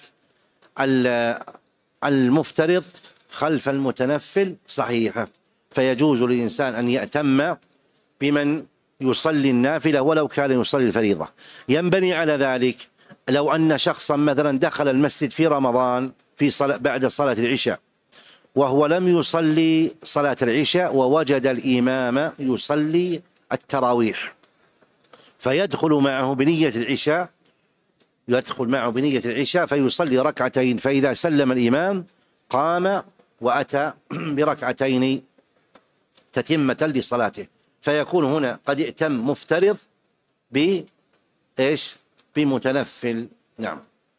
المفترض خلف المتنفل صحيحة، فيجوز للإنسان أن يأتم بمن يصلي النافلة ولو كان يصلي الفريضة. ينبني على ذلك لو أن شخصا مثلا دخل المسجد في رمضان في صلاة بعد صلاة العشاء، وهو لم يصلي صلاة العشاء، ووجد الإمام يصلي التراويح، فيدخل معه بنية العشاء يدخل معه بنية العشاء فيصلي ركعتين، فإذا سلم الإمام قام وأتى بركعتين تتمة لصلاته، فيكون هنا قد ائتم مفترض بإيش؟ بمتنفل. نعم.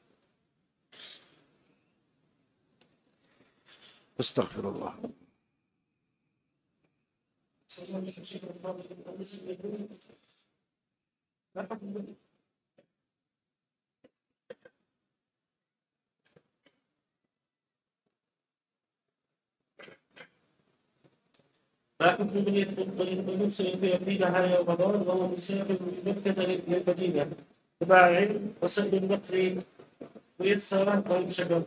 استغفر الله. ما حكم من يفطر في نهار رمضان وهو مسافر من مكة إلى المدينة تبع علم وسد النقل ويسر ويشبه؟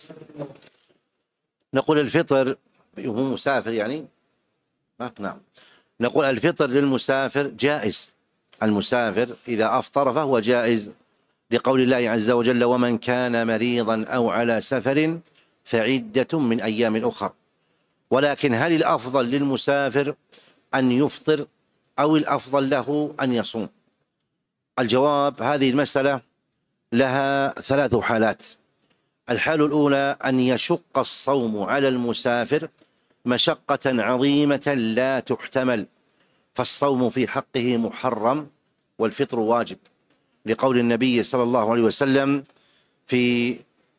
نقول الفطر هو مسافر يعني نعم نقول الفطر للمسافر جائز. المسافر إذا أفطر فهو جائز، لقول الله عز وجل: ومن كان مريضا أو على سفر فعدة من أيام أخر. ولكن هل الأفضل للمسافر أن يفطر أو الأفضل له أن يصوم؟ الجواب: هذه المسألة لها ثلاث حالات. الحالة الأولى أن يشق الصوم على المسافر مشقة عظيمة لا تحتمل، فالصوم في حقه محرم والفطر واجب، لقول النبي صلى الله عليه وسلم في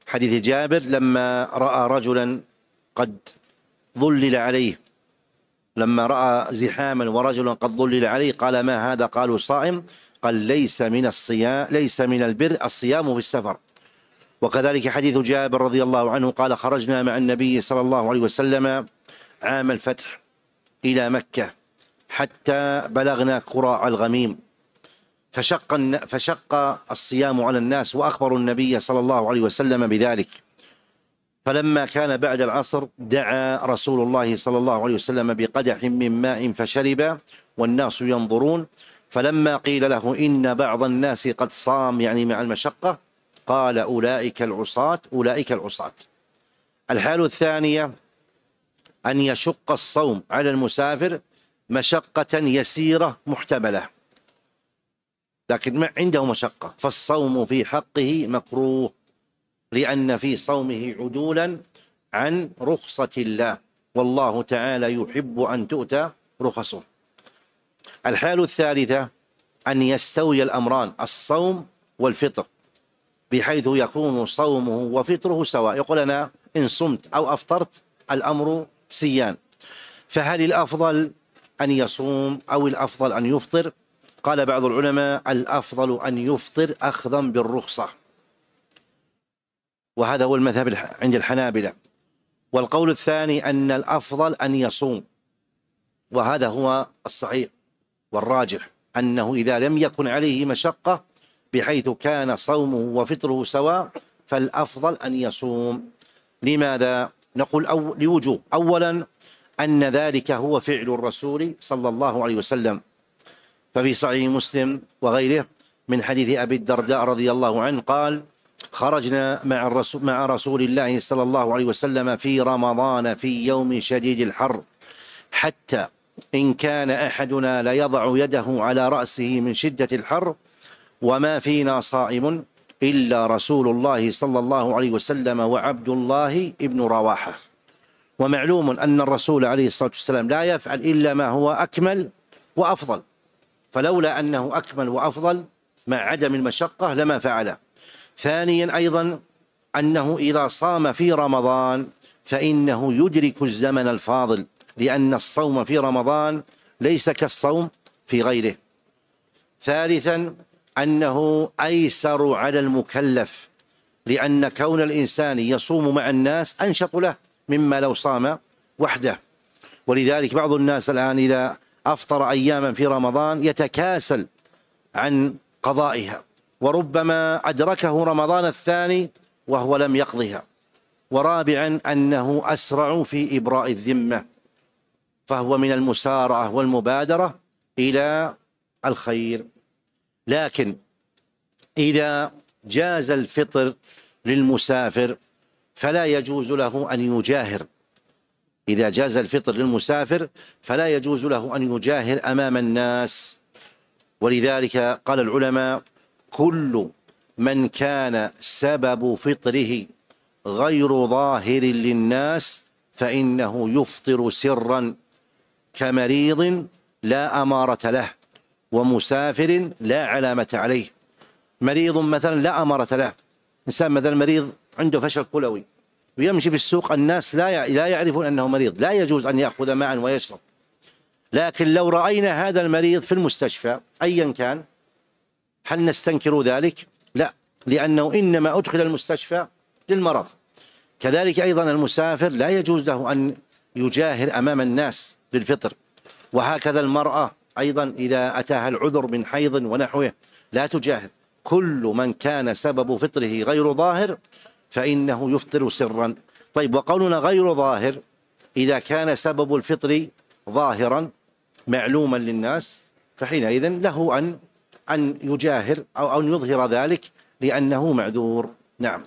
حديث جابر لما رأى رجلا قد ظلل عليه، لما رأى زحاما ورجلا قد ظلل عليه قال: ما هذا؟ قالوا: صائم. قال: ليس من الصيام، ليس من البر الصيام في السفر. وكذلك حديث جابر رضي الله عنه قال: خرجنا مع النبي صلى الله عليه وسلم عام الفتح إلى مكة حتى بلغنا كراع الغميم، فشق فشق الصيام على الناس، وأخبروا النبي صلى الله عليه وسلم بذلك. فلما كان بعد العصر دعا رسول الله صلى الله عليه وسلم بقدح من ماء فشرب والناس ينظرون، فلما قيل له إن بعض الناس قد صام يعني مع المشقة قال: أولئك العصاة، أولئك العصاة. الحالة الثانية أن يشق الصوم على المسافر مشقة يسيرة محتملة، لكن ما عنده مشقة، فالصوم في حقه مكروه، لأن في صومه عدولا عن رخصة الله، والله تعالى يحب أن تؤتى رخصه. الحالة الثالثة أن يستوي الأمران، الصوم والفطر، بحيث يكون صومه وفطره سواء، يقول: أنا إن صمت أو أفطرت الأمر سيان. فهل الأفضل أن يصوم أو الأفضل أن يفطر؟ قال بعض العلماء: الأفضل أن يفطر أخذا بالرخصة، وهذا هو المذهب عند الحنابلة. والقول الثاني أن الأفضل أن يصوم، وهذا هو الصحيح والراجح، أنه إذا لم يكن عليه مشقة بحيث كان صومه وفطره سواء فالأفضل أن يصوم. لماذا؟ نقول أو لوجوه. أولا أن ذلك هو فعل الرسول صلى الله عليه وسلم، ففي صحيح مسلم وغيره من حديث أبي الدرداء رضي الله عنه قال: خرجنا مع الرسول مع رسول الله صلى الله عليه وسلم في رمضان في يوم شديد الحر، حتى إن كان أحدنا ليضع يده على رأسه من شدة الحر، وما فينا صائم إلا رسول الله صلى الله عليه وسلم وعبد الله ابن رواحة. ومعلوم أن الرسول عليه الصلاة والسلام لا يفعل إلا ما هو أكمل وأفضل، فلولا أنه أكمل وأفضل مع عدم المشقة لما فعله. ثانيا أيضا أنه إذا صام في رمضان فإنه يدرك الزمن الفاضل، لأن الصوم في رمضان ليس كالصوم في غيره. ثالثا أنه أيسر على المكلف، لأن كون الإنسان يصوم مع الناس أنشط له مما لو صام وحده. ولذلك بعض الناس الآن إذا أفطر أياما في رمضان يتكاسل عن قضائها، وربما أدركه رمضان الثاني وهو لم يقضها. ورابعا أنه أسرع في إبراء الذمة، فهو من المسارعة والمبادرة إلى الخير. لكن إذا جاز الفطر للمسافر فلا يجوز له أن يجاهر، إذا جاز الفطر للمسافر فلا يجوز له أن يجاهر أمام الناس. ولذلك قال العلماء: كل من كان سبب فطره غير ظاهر للناس فإنه يفطر سرا، كمريض لا أمارة له ومسافر لا علامة عليه. مريض مثلا لا أمارة له، إنسان مثلا مريض عنده فشل كلوي ويمشي في السوق، الناس لا لا يعرفون أنه مريض، لا يجوز أن يأخذ معا ويشرب. لكن لو رأينا هذا المريض في المستشفى أيا كان هل نستنكر ذلك؟ لا، لأنه إنما أدخل المستشفى للمرض. كذلك أيضا المسافر لا يجوز له أن يجاهر أمام الناس بالفطر. وهكذا المرأة أيضا إذا أتاها العذر من حيض ونحوه لا تجاهر. كل من كان سبب فطره غير ظاهر فإنه يفطر سرا. طيب، وقولنا غير ظاهر إذا كان سبب الفطر ظاهرا معلوما للناس فحينئذ له أن أن يجاهر أو أن يظهر ذلك لأنه معذور. نعم.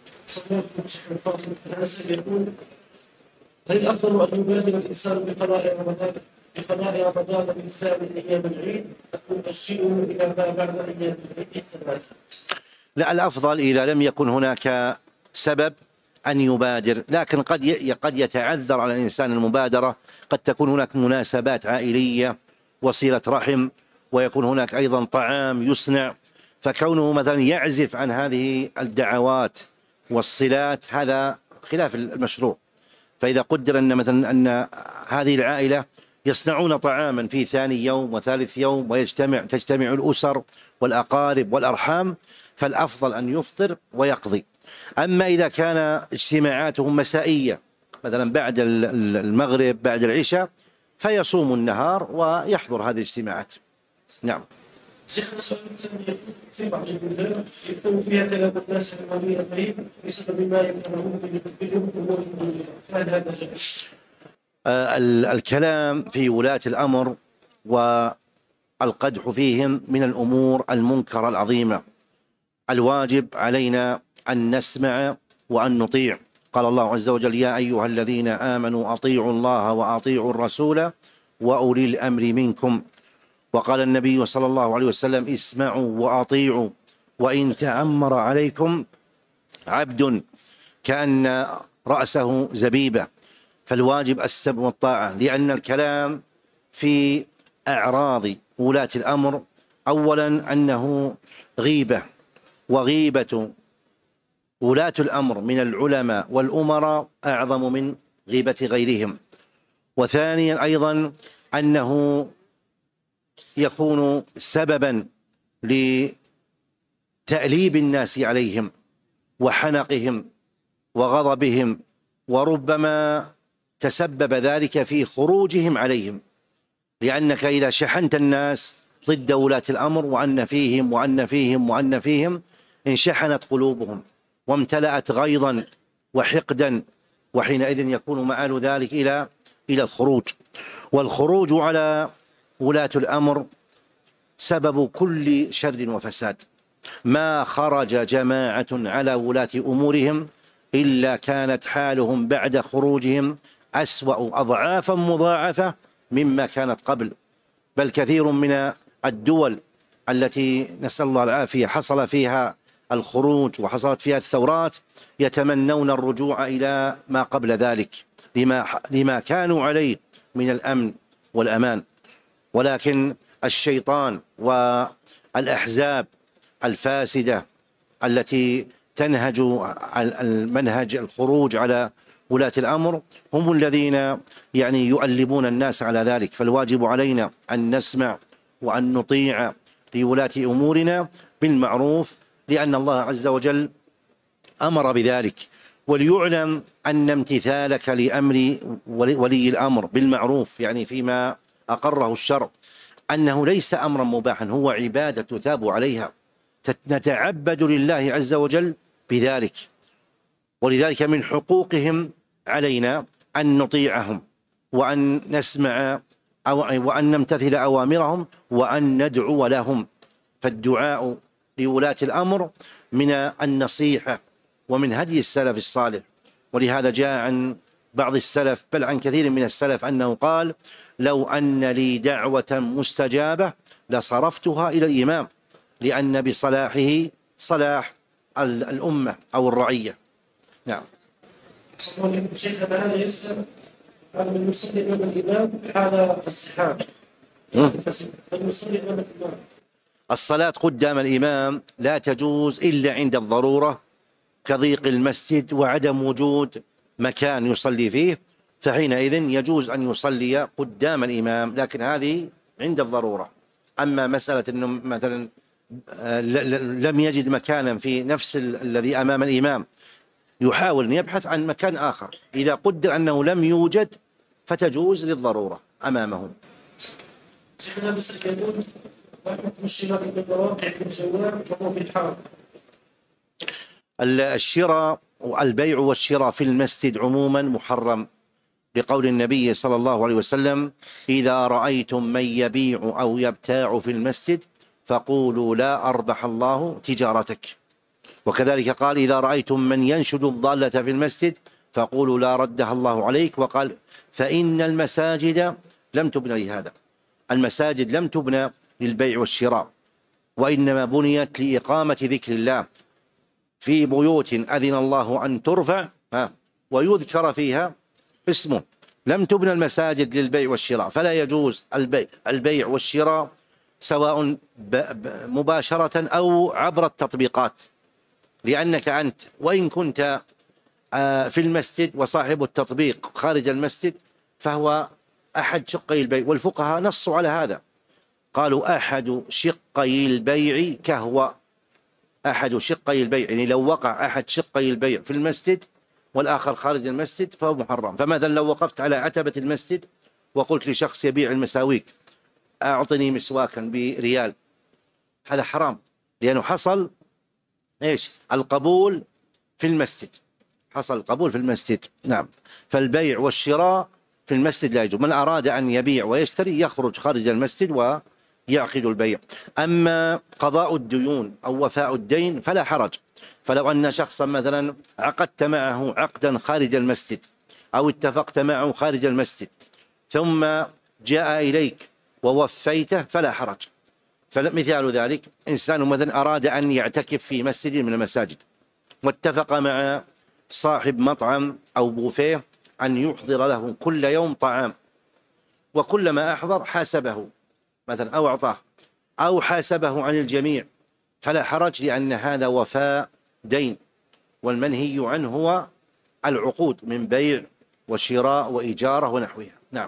هل الأفضل أن يبادر الإنسان بقضاء رمضان بقضاء رمضان من ثاني أيام العيد أو يؤجله إلى ما بعد أيام العيد الثلاثة؟ لا، الأفضل إذا لم يكن هناك سبب أن يبادر، لكن قد قد يتعذر على الإنسان المبادرة، قد تكون هناك مناسبات عائلية وصلة رحم، ويكون هناك أيضا طعام يصنع، فكونه مثلا يعزف عن هذه الدعوات والصلات هذا خلاف المشروع. فإذا قدر أن مثلا أن هذه العائلة يصنعون طعاما في ثاني يوم وثالث يوم ويجتمع تجتمع الأسر والأقارب والأرحام، فالأفضل أن يفطر ويقضي. أما إذا كان اجتماعاتهم مسائية مثلا بعد المغرب بعد العشاء، فيصوم النهار ويحضر هذه الاجتماعات. نعم. شيخنا السؤال الثاني، في بعض البلدان يكون فيها كلام الناس عن ولي الأمر بسبب ما يمنعهم بالأمور الدنيا، فهل هذا جائز؟ الكلام في ولاة الأمر والقدح فيهم من الأمور المنكرة العظيمة. الواجب علينا أن نسمع وأن نطيع. قال الله عز وجل: يا أيها الذين آمنوا أطيعوا الله وأطيعوا الرسول وأولي الأمر منكم. وقال النبي صلى الله عليه وسلم: اسمعوا وأطيعوا وإن تأمر عليكم عبد كأن رأسه زبيبة. فالواجب السمع والطاعة، لأن الكلام في أعراض ولاة الأمر أولا أنه غيبة، وغيبة ولاة الأمر من العلماء والأمراء أعظم من غيبة غيرهم. وثانيا أيضا أنه يكون سببا لتأليب الناس عليهم وحنقهم وغضبهم، وربما تسبب ذلك في خروجهم عليهم، لأنك إذا شحنت الناس ضد ولاة الأمر وأن فيهم وأن فيهم وأن فيهم انشحنت قلوبهم وامتلأت غيظا وحقدا، وحينئذ يكون مآل ذلك إلى إلى الخروج. والخروج على ولاة الأمر سبب كل شر وفساد. ما خرج جماعة على ولاة أمورهم إلا كانت حالهم بعد خروجهم أسوأ أضعافا مضاعفة مما كانت قبل. بل كثير من الدول التي نسأل الله العافية حصل فيها الخروج وحصلت فيها الثورات يتمنون الرجوع إلى ما قبل ذلك لما, لما كانوا عليه من الأمن والأمان. ولكن الشيطان والأحزاب الفاسدة التي تنهج المنهج الخروج على ولاة الأمر هم الذين يعني يؤلبون الناس على ذلك. فالواجب علينا أن نسمع وأن نطيع لولاة أمورنا بالمعروف، لأن الله عز وجل أمر بذلك. وليعلم أن امتثالك لأمر ولي الأمر بالمعروف، يعني فيما أقره الشرع، أنه ليس أمرا مباحا، هو عبادة تثاب عليها، نتعبد لله عز وجل بذلك. ولذلك من حقوقهم علينا أن نطيعهم وأن نسمع وأن نمتثل أوامرهم وأن ندعو لهم. فالدعاء لولاة الأمر من النصيحة ومن هدي السلف الصالح. ولهذا جاء عن بعض السلف بل عن كثير من السلف أنه قال: لو أن لي دعوة مستجابة لصرفتها إلى الإمام، لأن بصلاحه صلاح الأمة أو الرعية. نعم. شيخنا هذا يسأل عن من يصلي أمام الإمام حال الصحاب. من يصلي أمام الإمام الصلاة قدام الإمام لا تجوز إلا عند الضرورة كضيق المسجد وعدم وجود مكان يصلي فيه، فحينئذ يجوز أن يصلي قدام الإمام، لكن هذه عند الضرورة. أما مسألة أنه مثلا لم يجد مكانا في نفس الذي أمام الإمام يحاول أن يبحث عن مكان آخر، إذا قدر أنه لم يوجد فتجوز للضرورة أمامهم. شيخنا بس يقول ما حكم الشراء بالمواقع في الجوال وهو في الحرم؟ الشراء والبيع والشراء في المسجد عموما محرم، لقول النبي صلى الله عليه وسلم: إذا رأيتم من يبيع أو يبتاع في المسجد فقولوا لا أربح الله تجارتك. وكذلك قال: إذا رأيتم من ينشد الضالة في المسجد فقولوا لا ردها الله عليك. وقال: فإن المساجد لم تبنى لهذا. المساجد لم تبنى للبيع والشراء، وإنما بنيت لإقامة ذكر الله في بيوت أذن الله أن ترفع ويذكر فيها اسمه. لم تبنى المساجد للبيع والشراء، فلا يجوز البيع, البيع والشراء سواء مباشرة أو عبر التطبيقات. لأنك أنت وإن كنت في المسجد وصاحب التطبيق خارج المسجد فهو أحد شقي البيع، والفقهاء نصوا على هذا، قالوا أحد شقي البيع كهو. أحد شقي البيع يعني لو وقع أحد شقي البيع في المسجد والآخر خارج المسجد فهو محرم. فمثلا لو وقفت على عتبة المسجد وقلت لشخص يبيع المساويك أعطني مسواكا بريال، هذا حرام، لأنه حصل إيش؟ القبول في المسجد، حصل القبول في المسجد. نعم. فالبيع والشراء في المسجد لا يجوز. من أراد أن يبيع ويشتري يخرج خارج المسجد ويعقد البيع. أما قضاء الديون أو وفاء الدين فلا حرج. فلو أن شخصا مثلا عقدت معه عقدا خارج المسجد أو اتفقت معه خارج المسجد ثم جاء إليك ووفيته فلا حرج. فمثال ذلك إنسان مثلا أراد أن يعتكف في مسجد من المساجد واتفق مع صاحب مطعم أو بوفيه أن يحضر له كل يوم طعام، وكلما أحضر حاسبه مثلا أو أعطاه أو حاسبه عن الجميع فلا حرج، لأن هذا وفاء دين، والمنهي عنه هو العقود من بيع وشراء وإجارة ونحوها. نعم.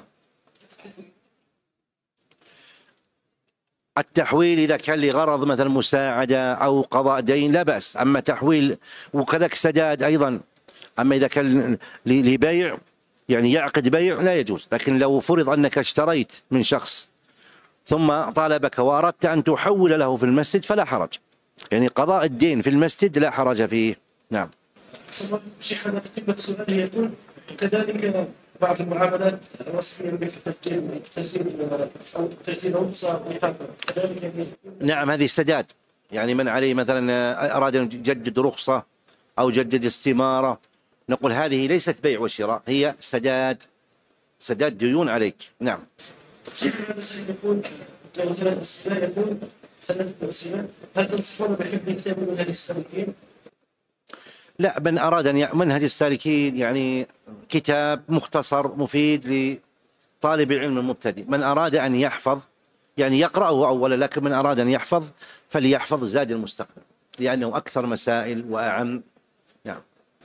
التحويل إذا كان لغرض مثلا مساعدة أو قضاء دين لا بأس. أما تحويل وكذلك سداد أيضا. أما إذا كان لبيع يعني يعقد بيع لا يجوز. لكن لو فرض أنك اشتريت من شخص ثم طالبك وأردت أن تحول له في المسجد فلا حرج، يعني قضاء الدين في المسجد لا حرج فيه. نعم. شيخ هذا تتمة سؤاله يقول كذلك بعض المعاملات الرسمية مثل تسجيل تسجيل أو تسجيل رخصة كذلك يعني. نعم هذه سداد، يعني من عليه مثلا أراد أن يجدد رخصة أو جدد استمارة نقول هذه ليست بيع وشراء، هي سداد، سداد ديون عليك. نعم. شيخ هذا السؤال يقول مثلا السؤال يقول سنة التوسيع هل تنصحون بحفظ كتاب منهج السالكين؟ لا، من أراد أن منهج السالكين يعني كتاب مختصر مفيد لطالب العلم المبتدئ. من أراد أن يحفظ يعني يقرأه أولا، لكن من أراد أن يحفظ فليحفظ زاد المستقبل لأنه أكثر مسائل وأعم. نعم.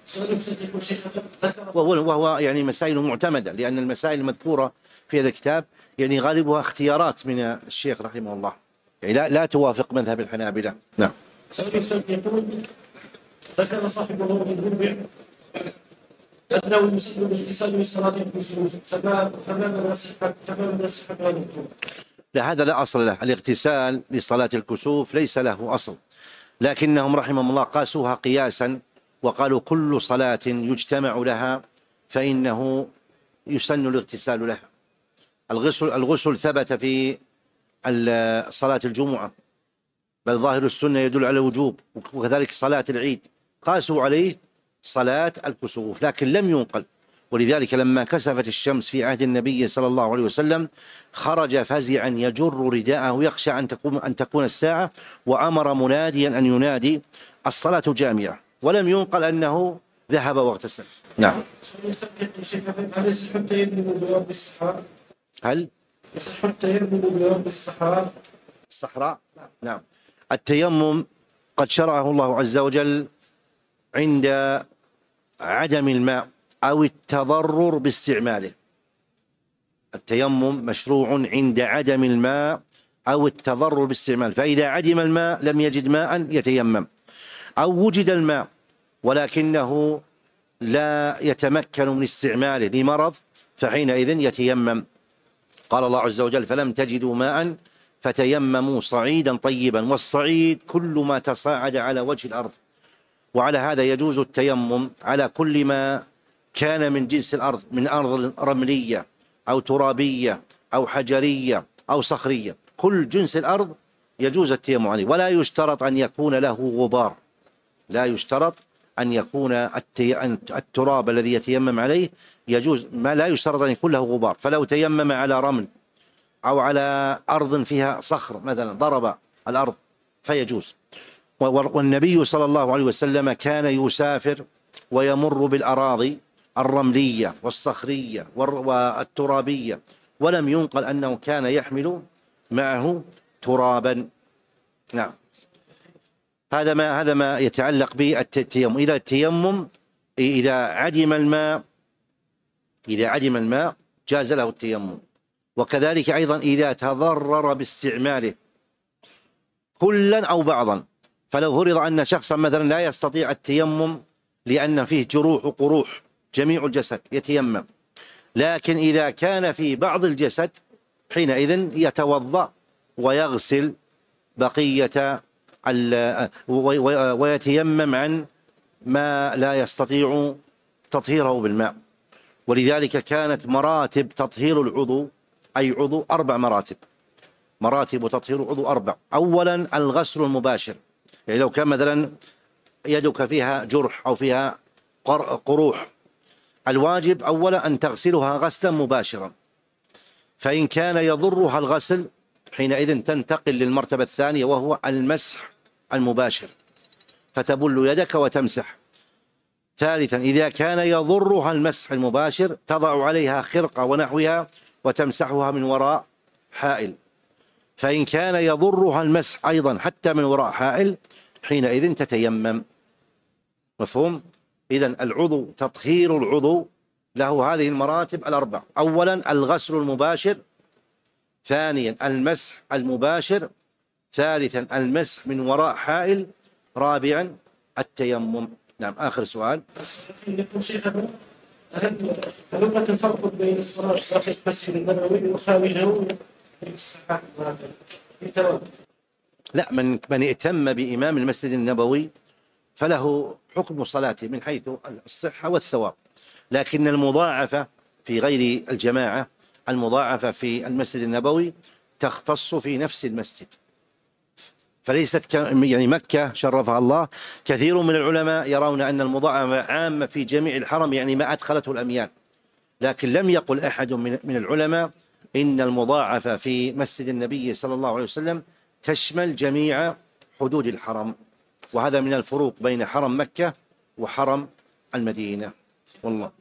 وهو, وهو يعني مسائل معتمدة، لأن المسائل المذكورة في هذا الكتاب يعني غالبها اختيارات من الشيخ رحمه الله، يعني لا, لا توافق مذهب الحنابلة. نعم. يقول ذكر صاحب الروح المربع أنه يسلم الاغتسال من صلاة الكسوف، فما فما صحة فما صحة هذا القول؟ لا، هذا لا أصل له. الاغتسال لصلاة الكسوف ليس له أصل، لكنهم رحمهم الله قاسوها قياسا وقالوا كل صلاة يجتمع لها فإنه يسن الاغتسال لها. الغسل الغسل ثبت في صلاة الجمعة، بل ظاهر السنة يدل على الوجوب، وكذلك صلاة العيد قاسوا عليه صلاة الكسوف لكن لم ينقل. ولذلك لما كسفت الشمس في عهد النبي صلى الله عليه وسلم خرج فزعا يجر رداءه يخشى أن تكون أن تكون الساعة، وأمر مناديا أن ينادي الصلاة جامعة، ولم ينقل أنه ذهب واغتسل. نعم. هل يصح التيمم بأرض الصحراء؟ هل يصح التيمم بأرض الصحراء؟ الصحراء؟ نعم. التيمم قد شرعه الله عز وجل عند عدم الماء أو التضرر باستعماله. التيمم مشروع عند عدم الماء أو التضرر باستعماله، فإذا عدم الماء لم يجد ماء يتيمم، أو وجد الماء ولكنه لا يتمكن من استعماله لمرض فحينئذ يتيمم. قال الله عز وجل فلم تجدوا ماء فتيمموا صعيدا طيبا، والصعيد كل ما تصاعد على وجه الأرض، وعلى هذا يجوز التيمم على كل ما كان من جنس الأرض، من أرض رملية أو ترابية أو حجرية أو صخرية، كل جنس الأرض يجوز التيمم عليه، ولا يشترط أن يكون له غبار، لا يشترط أن يكون التراب الذي يتيمم عليه يجوز، ما لا يشترط أن يكون له غبار. فلو تيمم على رمل أو على أرض فيها صخر مثلا ضرب الأرض فيجوز. والنبي صلى الله عليه وسلم كان يسافر ويمر بالأراضي الرملية والصخرية والترابية، ولم ينقل أنه كان يحمل معه ترابا. نعم. هذا ما هذا ما يتعلق بالتيمم. إذا التيمم إذا عدم الماء إذا عدم الماء جاز له التيمم، وكذلك أيضا إذا تضرر باستعماله كلا أو بعضا. فلو فرض أن شخصا مثلا لا يستطيع التيمم لأن فيه جروح وقروح جميع الجسد يتيمم، لكن إذا كان في بعض الجسد حينئذ يتوضأ ويغسل بقية ويتيمم عن ما لا يستطيع تطهيره بالماء. ولذلك كانت مراتب تطهير العضو أي عضو أربع مراتب. مراتب تطهير العضو أربع. أولا الغسل المباشر، يعني لو كان مثلا يدك فيها جرح أو فيها قروح، الواجب أولا أن تغسلها غسلا مباشرا، فإن كان يضرها الغسل حينئذ تنتقل للمرتبة الثانية وهو المسح المباشر، فتبل يدك وتمسح. ثالثا إذا كان يضرها المسح المباشر تضع عليها خرقة ونحوها وتمسحها من وراء حائل. فإن كان يضرها المسح أيضا حتى من وراء حائل حينئذ تتيمم. مفهوم؟ إذن العضو تطهير العضو له هذه المراتب الأربع. أولا الغسل المباشر، ثانيا المسح المباشر، ثالثا المسح من وراء حائل، رابعا التيمم. نعم. آخر سؤال. يقول شيخنا هل هناك فرق بين الصلاة داخل المسجد النبوي وخارجه بالصحة والتوابع؟ لا، من من ائتم بإمام المسجد النبوي فله حكم صلاته من حيث الصحة والثواب، لكن المضاعفة في غير الجماعة، المضاعفة في المسجد النبوي تختص في نفس المسجد، فليست ك... يعني مكة شرفها الله كثير من العلماء يرون أن المضاعفة عامة في جميع الحرم، يعني ما أدخلته الأميال، لكن لم يقل أحد من من العلماء إن المضاعفة في مسجد النبي صلى الله عليه وسلم تشمل جميع حدود الحرم، وهذا من الفروق بين حرم مكة وحرم المدينة. والله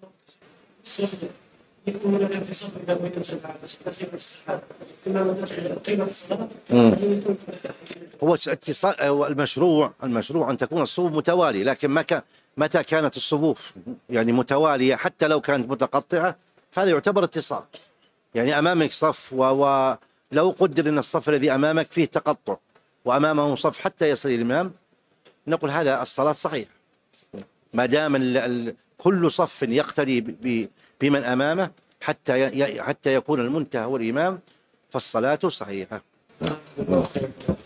يكون لك في صف إذا بين الجماعة تسير الصحابة كما قيمة الصلاة. هو اتصال المشروع المشروع أن تكون الصفوف متوالية، لكن متى متى كانت الصفوف يعني متوالية حتى لو كانت متقطعة فهذا يعتبر اتصال. يعني أمامك صف ولو قدر أن الصف الذي أمامك فيه تقطع وأمامه صف حتى يصل الإمام، نقول هذا الصلاة صحيحة ما دام كل صف يقتدي بمن أمامه حتى حتى يكون المنتهى والإمام، فالصلاة صحيحة.